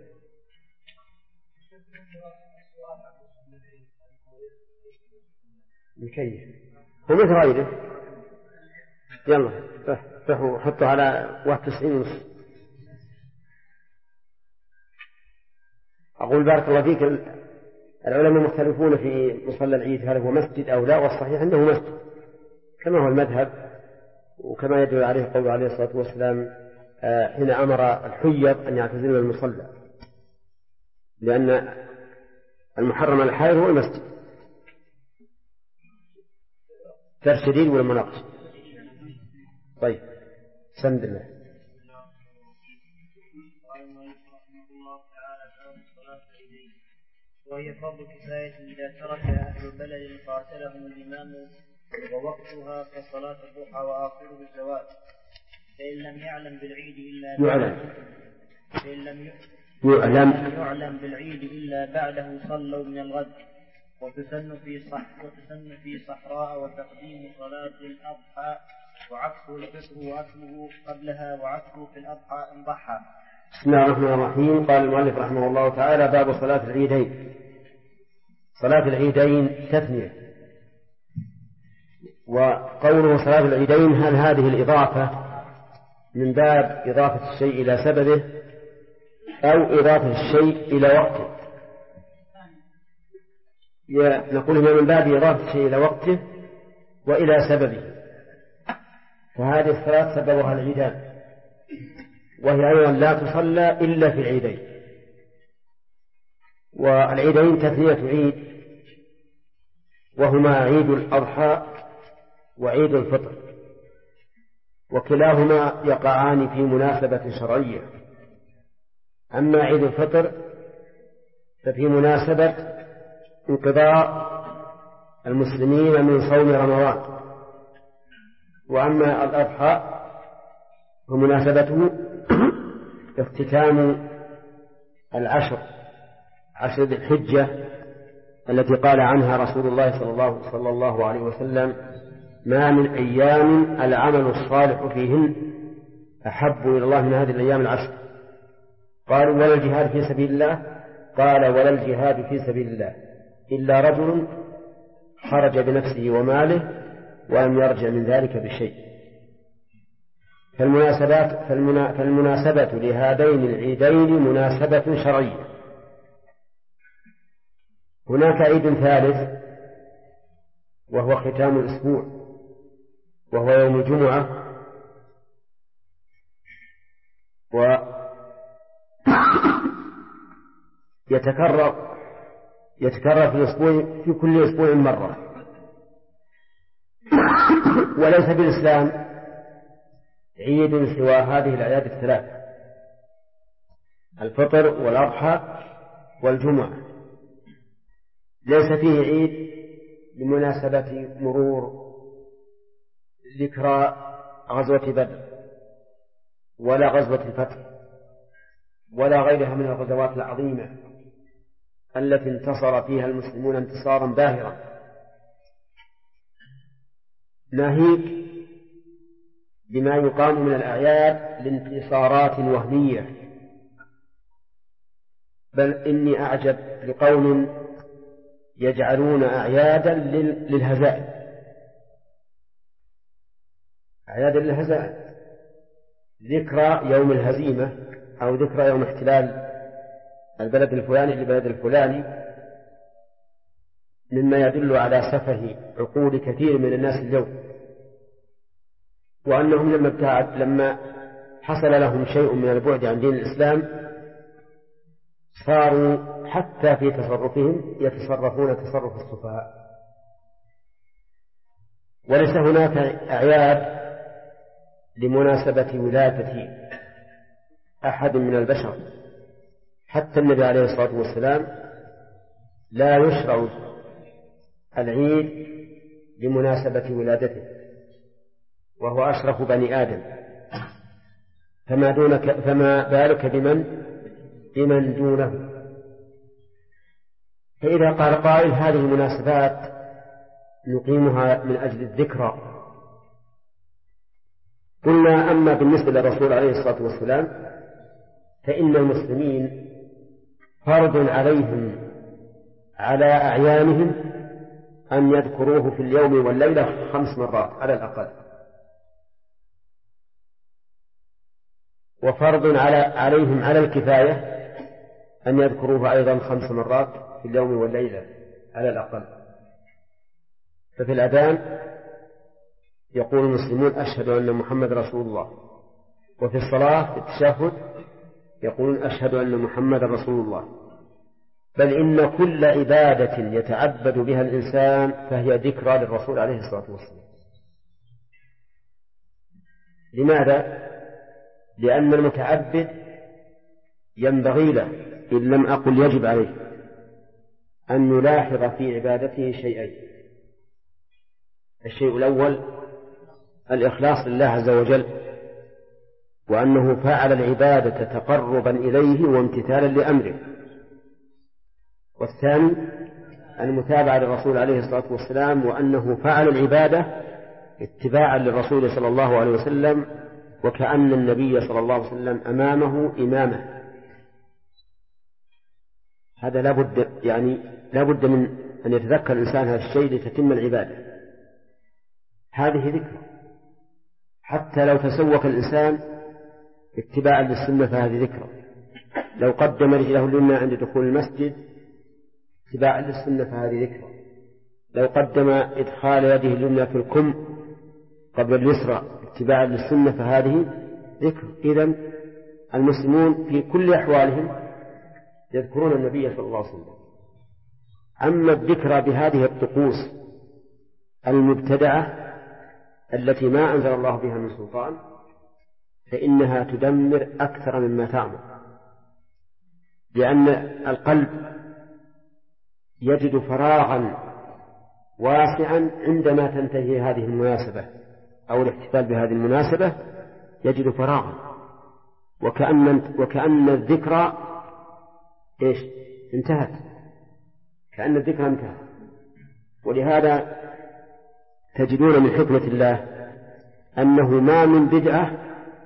مكيف هو مثل غيره. يلا فهو حطه على 91.5. أقول بارك الله فيك، العلماء مختلفون في مصلى العيد هل هو مسجد أو لا، والصحيح أنه مسجد كما هو المذهب، وكما يدل عليه قول عليه الصلاة والسلام حين أمر الحيض أن يعتزلوا المصلى، لأن المحرم على الحائض هو المسجد. درس جديد ولا مناقشة؟ طيب سند الله. وهي فرض كفاية إذا ترك أهل البلد قاتلهم الإمام، ووقتها كصلاة الضحى وآخره الزواج، فإن لم يعلم بالعيد إلا بعده صلوا من الغد، وتسن في صحراء وتقديم صلاة الأضحى، وعكسه الفطر وأكله قبلها، وعكسه في الأضحى إن ضحى. بسم الله الرحمن الرحيم. قال المؤلف رحمه الله تعالى: باب صلاة العيدين. صلاة العيدين تثنية، وقوله صلاة العيدين هل هذه الإضافة من باب إضافة الشيء إلى سببه أو إضافة الشيء إلى وقته؟ نقول من باب إضافة الشيء إلى وقته وإلى سببه، فهذه الصلاة سببها العيدان، وهي أيضا لا تصلى إلا في العيدين. والعيدين تثنية عيد، وهما عيد الأضحى وعيد الفطر، وكلاهما يقعان في مناسبة شرعية. أما عيد الفطر ففي مناسبة انقضاء المسلمين من صوم رمضان، وأما الأضحى فمناسبته اختتام عشر ذي الحجة التي قال عنها رسول الله صلى الله عليه وسلم: ما من أيام العمل الصالح فيهن أحب إلى الله من هذه الأيام العشر. قالوا: ولا الجهاد في سبيل الله؟ قال: ولا الجهاد في سبيل الله إلا رجل خرج بنفسه وماله ولم يرجع من ذلك بشيء. فالمناسبة لهذين العيدين مناسبة شرعية. هناك عيد ثالث وهو ختام الأسبوع، وهو يوم الجمعة، ويتكرر في الأسبوع، في كل أسبوع مرة. وليس بالإسلام عيد سوى هذه الأعياد الثلاث: الفطر والأضحى والجمعة. ليس فيه عيد لمناسبة مرور ذكرى غزوة بدر ولا غزوة الفتح ولا غيرها من الغزوات العظيمة التي انتصر فيها المسلمون انتصارا باهرا. ناهيك بما يقام من الأعياد لانتصارات وهمية، بل إني أعجب لقوم يجعلون أعيادا للهزائم، أعيادا للهزائم، ذكرى يوم الهزيمة أو ذكرى يوم احتلال البلد الفلاني للبلد الفلاني، مما يدل على سفه عقول كثير من الناس اليوم، وأنهم لما حصل لهم شيء من البعد عن دين الإسلام صاروا حتى في تصرفهم يتصرفون تصرف السفهاء. وليس هناك أعياد لمناسبة ولادة أحد من البشر، حتى النبي عليه الصلاة والسلام لا يشرع العيد لمناسبة ولادته، وهو أشرف بني آدم، فما بالك بمن دونه. فإذا قال قائل هذه المناسبات نقيمها من أجل الذكرى، قلنا أما بالنسبة للرسول عليه الصلاة والسلام فإن المسلمين فرض عليهم على أعيانهم أن يذكروه في اليوم والليلة 5 مرات على الأقل، وفرض عليهم على الكفاية أن يذكروه أيضا 5 مرات في اليوم والليلة على الأقل. ففي الأذان يقول المسلمون أشهد أن محمد رسول الله، وفي الصلاة في التشهد يقولون أشهد أن محمد رسول الله، بل إن كل عبادة يتعبد بها الإنسان فهي ذكرى للرسول عليه الصلاة والسلام. لماذا؟ لأن المتعبد ينبغي له، إن لم أقل يجب عليه، أن يلاحظ في عبادته شيئين: الشيء الأول الإخلاص لله عز وجل، وأنه فعل العبادة تقربا إليه وامتثالا لأمره، والثاني المتابعة للرسول عليه الصلاة والسلام، وأنه فعل العبادة اتباعا للرسول صلى الله عليه وسلم، وكأن النبي صلى الله عليه وسلم أمامه إمامه. هذا لابد من أن يتذكر الإنسان هذا الشيء لتتم العبادة. هذه ذكر، حتى لو تسوق الإنسان اتباعا للسنة فهذه ذكر، لو قدم رجله اليمنى عند دخول المسجد اتباعا للسنة فهذه ذكر، لو قدم إدخال يده اليمنى في الكم قبل اليسرى اتباعا للسنة فهذه ذكر. إذن المسلمون في كل أحوالهم يذكرون النبي صلى الله عليه وسلم. أما الذكرى بهذه الطقوس المبتدعة التي ما أنزل الله بها من سلطان فإنها تدمر أكثر مما تعمل، لأن القلب يجد فراغا واسعا عندما تنتهي هذه المناسبة أو الاحتفال بهذه المناسبة، يجد فراغا، وكأن الذكرى انتهت، كأن الذكرى انتهت. ولهذا تجدون من حكمة الله أنه ما من بدعة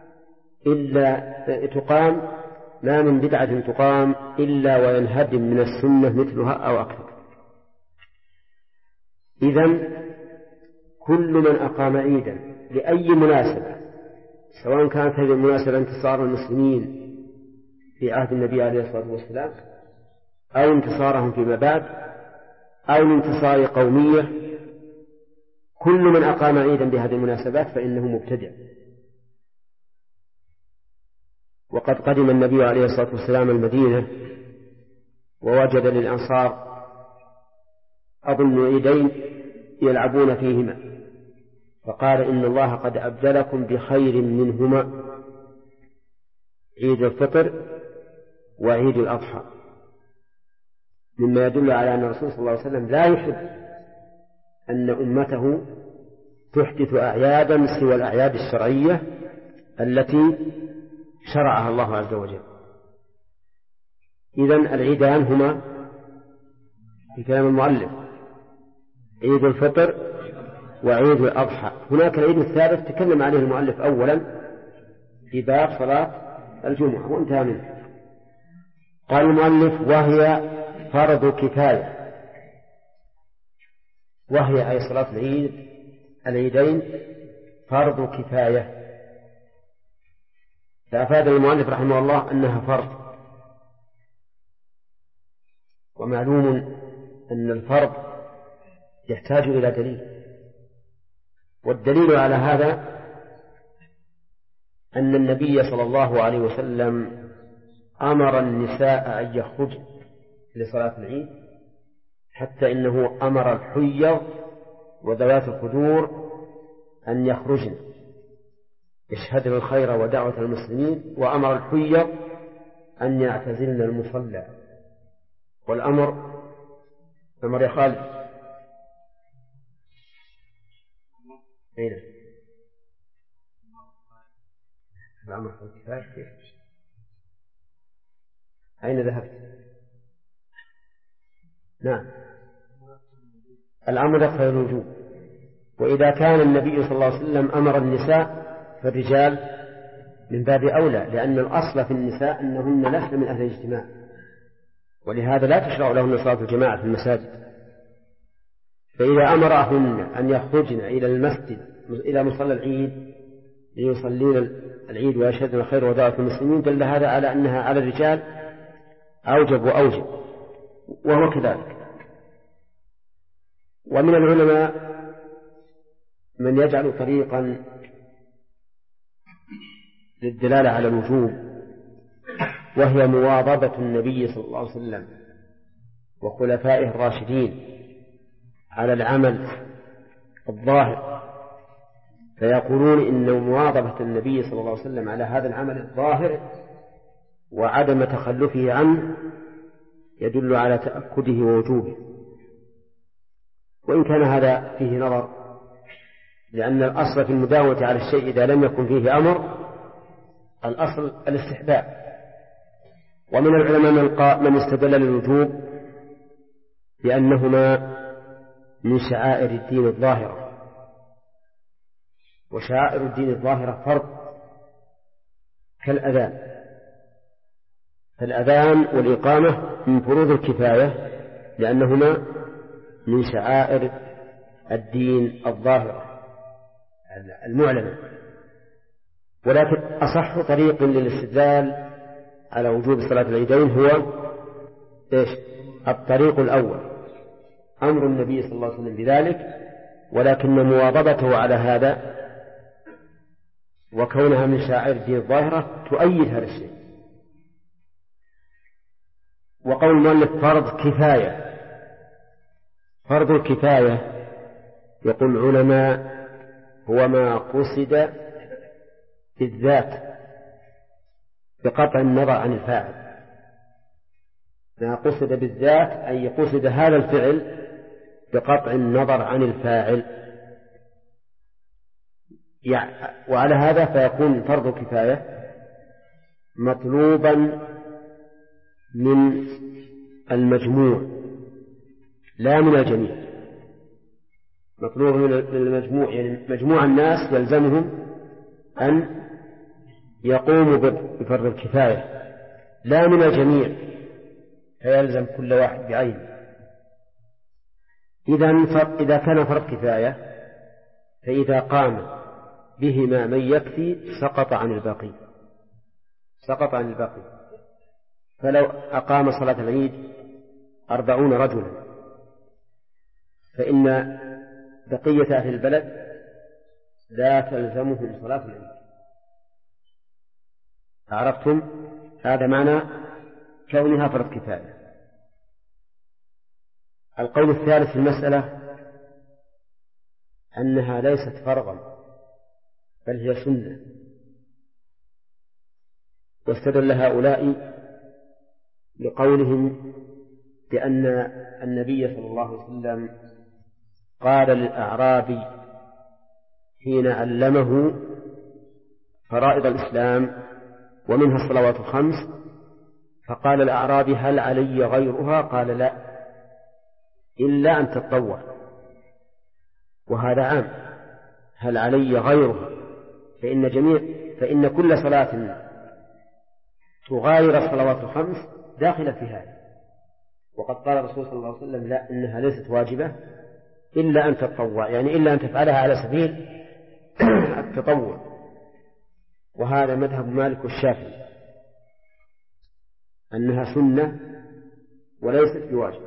تقام إلا وينهدم من السنة مثلها أو أكثر. إذن كل من أقام عيدا لأي مناسبة، سواء كانت هذه المناسبة انتصار المسلمين في عهد النبي عليه الصلاة والسلام، أو انتصارهم فيما بعد، أو انتصار قومية، كل من أقام عيدا بهذه المناسبات فإنه مبتدع. وقد قدم النبي عليه الصلاة والسلام المدينة ووجد للأنصار أظن عيدين يلعبون فيهما، فقال إن الله قد أبدلكم بخير منهما، عيد الفطر وعيد الأضحى، مما يدل على أن الرسول صلى الله عليه وسلم لا يحب أن أمته تحدث أعيادا سوى الأعياد الشرعية التي شرعها الله عز وجل. إذن العيدان هما في كلام المؤلف عيد الفطر وعيد الأضحى. هناك العيد الثالث تكلم عليه المؤلف أولا في باب صلاة الجمعة وانتهى منه. قال المؤلف وهي فرض كفاية، وهي أي صلاة العيدين فرض كفاية. فأفاد المؤلف رحمه الله أنها فرض، ومعلوم أن الفرض يحتاج إلى دليل، والدليل على هذا أن النبي صلى الله عليه وسلم أمر النساء أن يخرجن لصلاة العيد، حتى إنه أمر الحيض وذوات الخدور أن يخرجن يشهدن الخير ودعوة المسلمين، وأمر الحيض أن يعتزلن المصلى. والأمر أمر يا خالد أين الأمر كفاية؟ أين ذهبت؟ نعم، الأمر يقتضي الوجوب. وإذا كان النبي صلى الله عليه وسلم أمر النساء فالرجال من باب أولى، لأن الأصل في النساء أنهن لسن من أهل الاجتماع، ولهذا لا تشرع لهن صلاة الجماعة في المساجد. فإذا أمرهن أن يخرجن إلى المسجد إلى مصلى العيد ليصلين العيد ويشهدن الخير ودعوة المسلمين، دل هذا على أنها على الرجال أوجب وأوجب، وهو كذلك. ومن العلماء من يجعل طريقا للدلالة على الوجوب، وهي مواظبة النبي صلى الله عليه وسلم وخلفائه الراشدين على العمل الظاهر، فيقولون إن مواظبة النبي صلى الله عليه وسلم على هذا العمل الظاهر وعدم تخلفه عنه يدل على تأكده ووجوبه. وإن كان هذا فيه نظر، لأن الأصل في المداومة على الشيء إذا لم يكن فيه أمر الأصل الاستحباب. ومن العلماء من استدل للوجوب لأنهما من شعائر الدين الظاهرة، وشعائر الدين الظاهرة فرض كالأذان، فالأذان والإقامة من فروض الكفاية لأنهما من شعائر الدين الظاهرة المعلنة. ولكن أصح طريق للاستدلال على وجوب صلاة العيدين هو الطريق الأول، أمر النبي صلى الله عليه وسلم بذلك، ولكن مواظبته على هذا وكونها من شعائر الدين الظاهرة تؤيد هذا الشيء. وقول المؤلف فرض كفاية، فرض الكفاية يقول العلماء هو ما قصد بالذات بقطع النظر عن الفاعل، ما قصد بالذات أي قصد هذا الفعل بقطع النظر عن الفاعل، وعلى هذا فيكون فرض كفاية مطلوبا من المجموع لا من الجميع، مطلوب من المجموع، يعني مجموع الناس يلزمهم أن يقوموا بفرض الكفاية لا من الجميع فيلزم كل واحد بعينه. إذا كان فرض كفاية فإذا قام بهما من يكفي سقط عن الباقي، سقط عن الباقي. فلو أقام صلاة العيد 40 رجلا فإن بقية أهل البلد لا تلزمهم صلاة العيد. عرفتم؟ هذا معنى كونها فرض كفاية. القول الثالث في المسألة أنها ليست فرضا بل هي سنة، واستدل هؤلاء لقولهم بأن النبي صلى الله عليه وسلم قال للأعرابي حين علمه فرائض الإسلام ومنها الصلوات الخمس، فقال الأعرابي هل علي غيرها؟ قال لا إلا أن تتطوع. وهذا عام. هل علي غيره؟ فإن كل صلاة تغاير الصلوات الخمس داخلة في هذا. وقد قال الرسول صلى الله عليه وسلم لا، إنها ليست واجبة إلا أن تتطوع، يعني إلا أن تفعلها على سبيل التطوع. وهذا مذهب مالك والشافعي أنها سنة وليست بواجبة.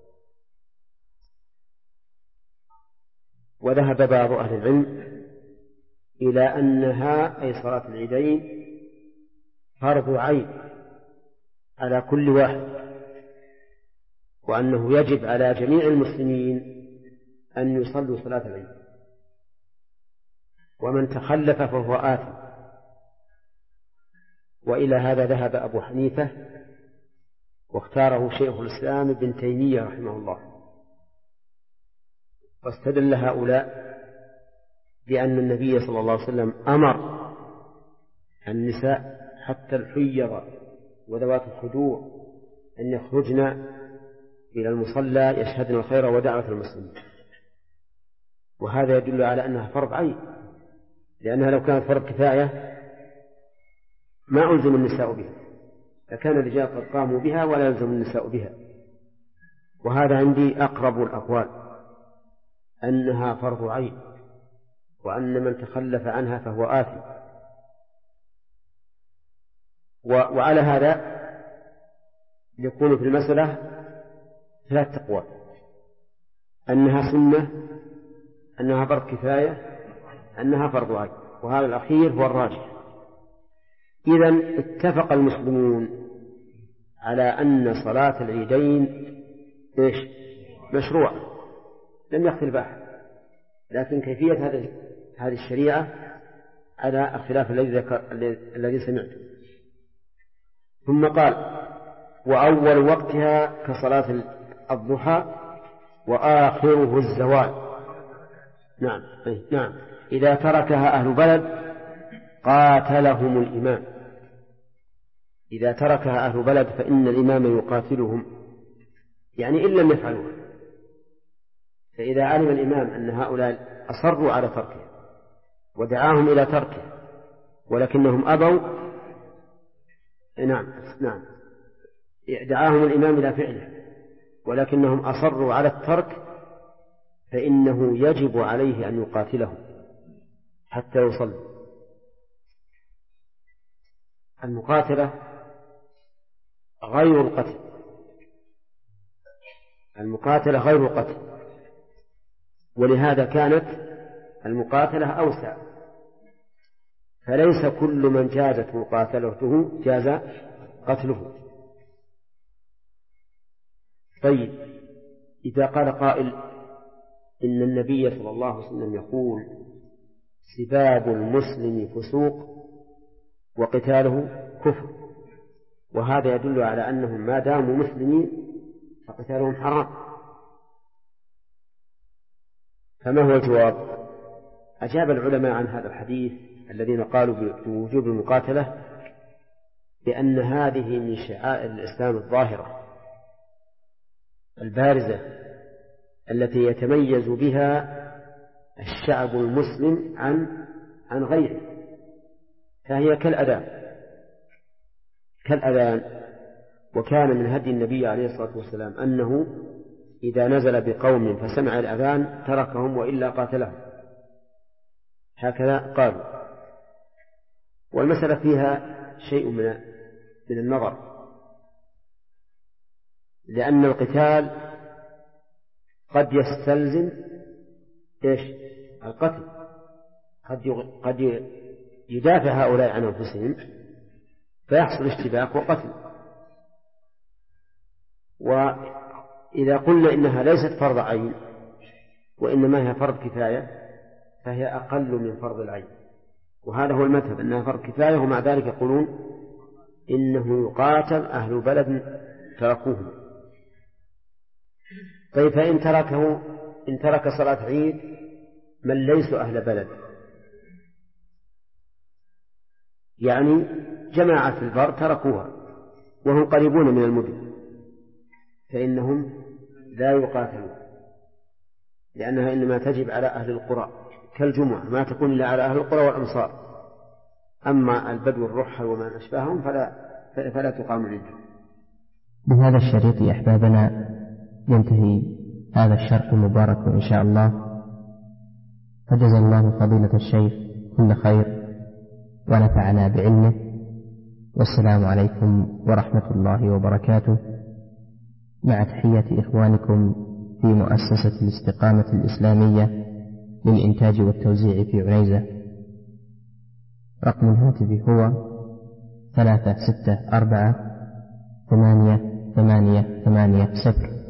وذهب بعض أهل العلم إلى أنها أي صلاة العيدين فرض عين على كل واحد، وأنه يجب على جميع المسلمين أن يصلوا صلاة العيد، ومن تخلف فهو آثم. وإلى هذا ذهب أبو حنيفة، واختاره شيخ الإسلام ابن تيمية رحمه الله. واستدل هؤلاء بأن النبي صلى الله عليه وسلم أمر النساء حتى الحيض وذوات الخدور أن يخرجن إلى المصلى يشهدن الخير ودعوة المسلمين. وهذا يدل على أنها فرض عين، لأنها لو كانت فرض كفاية ما ألزم النساء بها، لكان الرجال قد قاموا بها ولا يلزم النساء بها. وهذا عندي أقرب الأقوال أنها فرض عين، وأن من تخلف عنها فهو آثم. وعلى هذا يكون في المسألة ثلاث أقوال: أنها سنة، أنها فرض كفاية، أنها فرض عين. وهذا الأخير هو الراجح. إذن اتفق المسلمون على أن صلاة العيدين مشروعة، لم يختلف أحد، لكن كيفية هذه الشريعة على الخلاف الذي سمعته. ثم قال: وأول وقتها كصلاة الضحى وآخره الزوال. نعم إذا تركها أهل بلد قاتلهم الإمام. إذا تركها أهل بلد فإن الإمام يقاتلهم، يعني إن لم يفعلوها. فإذا علم الإمام أن هؤلاء أصروا على تركه ودعاهم إلى تركه ولكنهم أبوا، دعاهم الإمام إلى فعله ولكنهم أصروا على الترك، فإنه يجب عليه أن يقاتلهم حتى يصلوا. المقاتلة غير القتل، المقاتلة غير القتل، ولهذا كانت المقاتلة أوسع، فليس كل من جازت مقاتلته جاز قتله. طيب، إذا قال قائل إن النبي صلى الله عليه وسلم يقول سباب المسلم فسوق وقتاله كفر، وهذا يدل على أنهم ما داموا مسلمين فقتالهم حرام، فما هو الجواب؟ أجاب العلماء عن هذا الحديث الذين قالوا بوجوب المقاتلة بأن هذه من شعائر الإسلام الظاهرة البارزة التي يتميز بها الشعب المسلم عن غيره، فهي كالأذان. وكان من هدي النبي عليه الصلاة والسلام أنه إذا نزل بقوم فسمع الأذان تركهم وإلا قاتلهم، هكذا قالوا. والمسألة فيها شيء من النظر، لأن القتال قد يستلزم القتل، قد يدافع هؤلاء عن أنفسهم فيحصل اشتباك وقتل. وإذا قلنا إنها ليست فرض عين وإنما هي فرض كفاية فهي أقل من فرض العين، وهذا هو المذهب أنها فرض كفاية، ومع ذلك يقولون إنه يقاتل أهل بلد تركوه. طيب، فإن ترك صلاة عيد من ليسوا أهل بلد، يعني جماعة في البر تركوها وهم قريبون من المدن، فإنهم لا يقاتلون. لأنها إنما تجب على أهل القرى كالجمعة، ما تكون إلا على أهل القرى والأمصار. أما البدو الرحل وما أشبههم فلا تقام عندهم. بهذا الشريط أحبابنا ينتهي هذا الشرح المبارك إن شاء الله. فجزا الله فضيلة الشيخ كل خير ونفعنا بعلمه، والسلام عليكم ورحمة الله وبركاته، مع تحية إخوانكم في مؤسسة الاستقامة الإسلامية للإنتاج والتوزيع في عنيزة. رقم الهاتف هو 364 88880.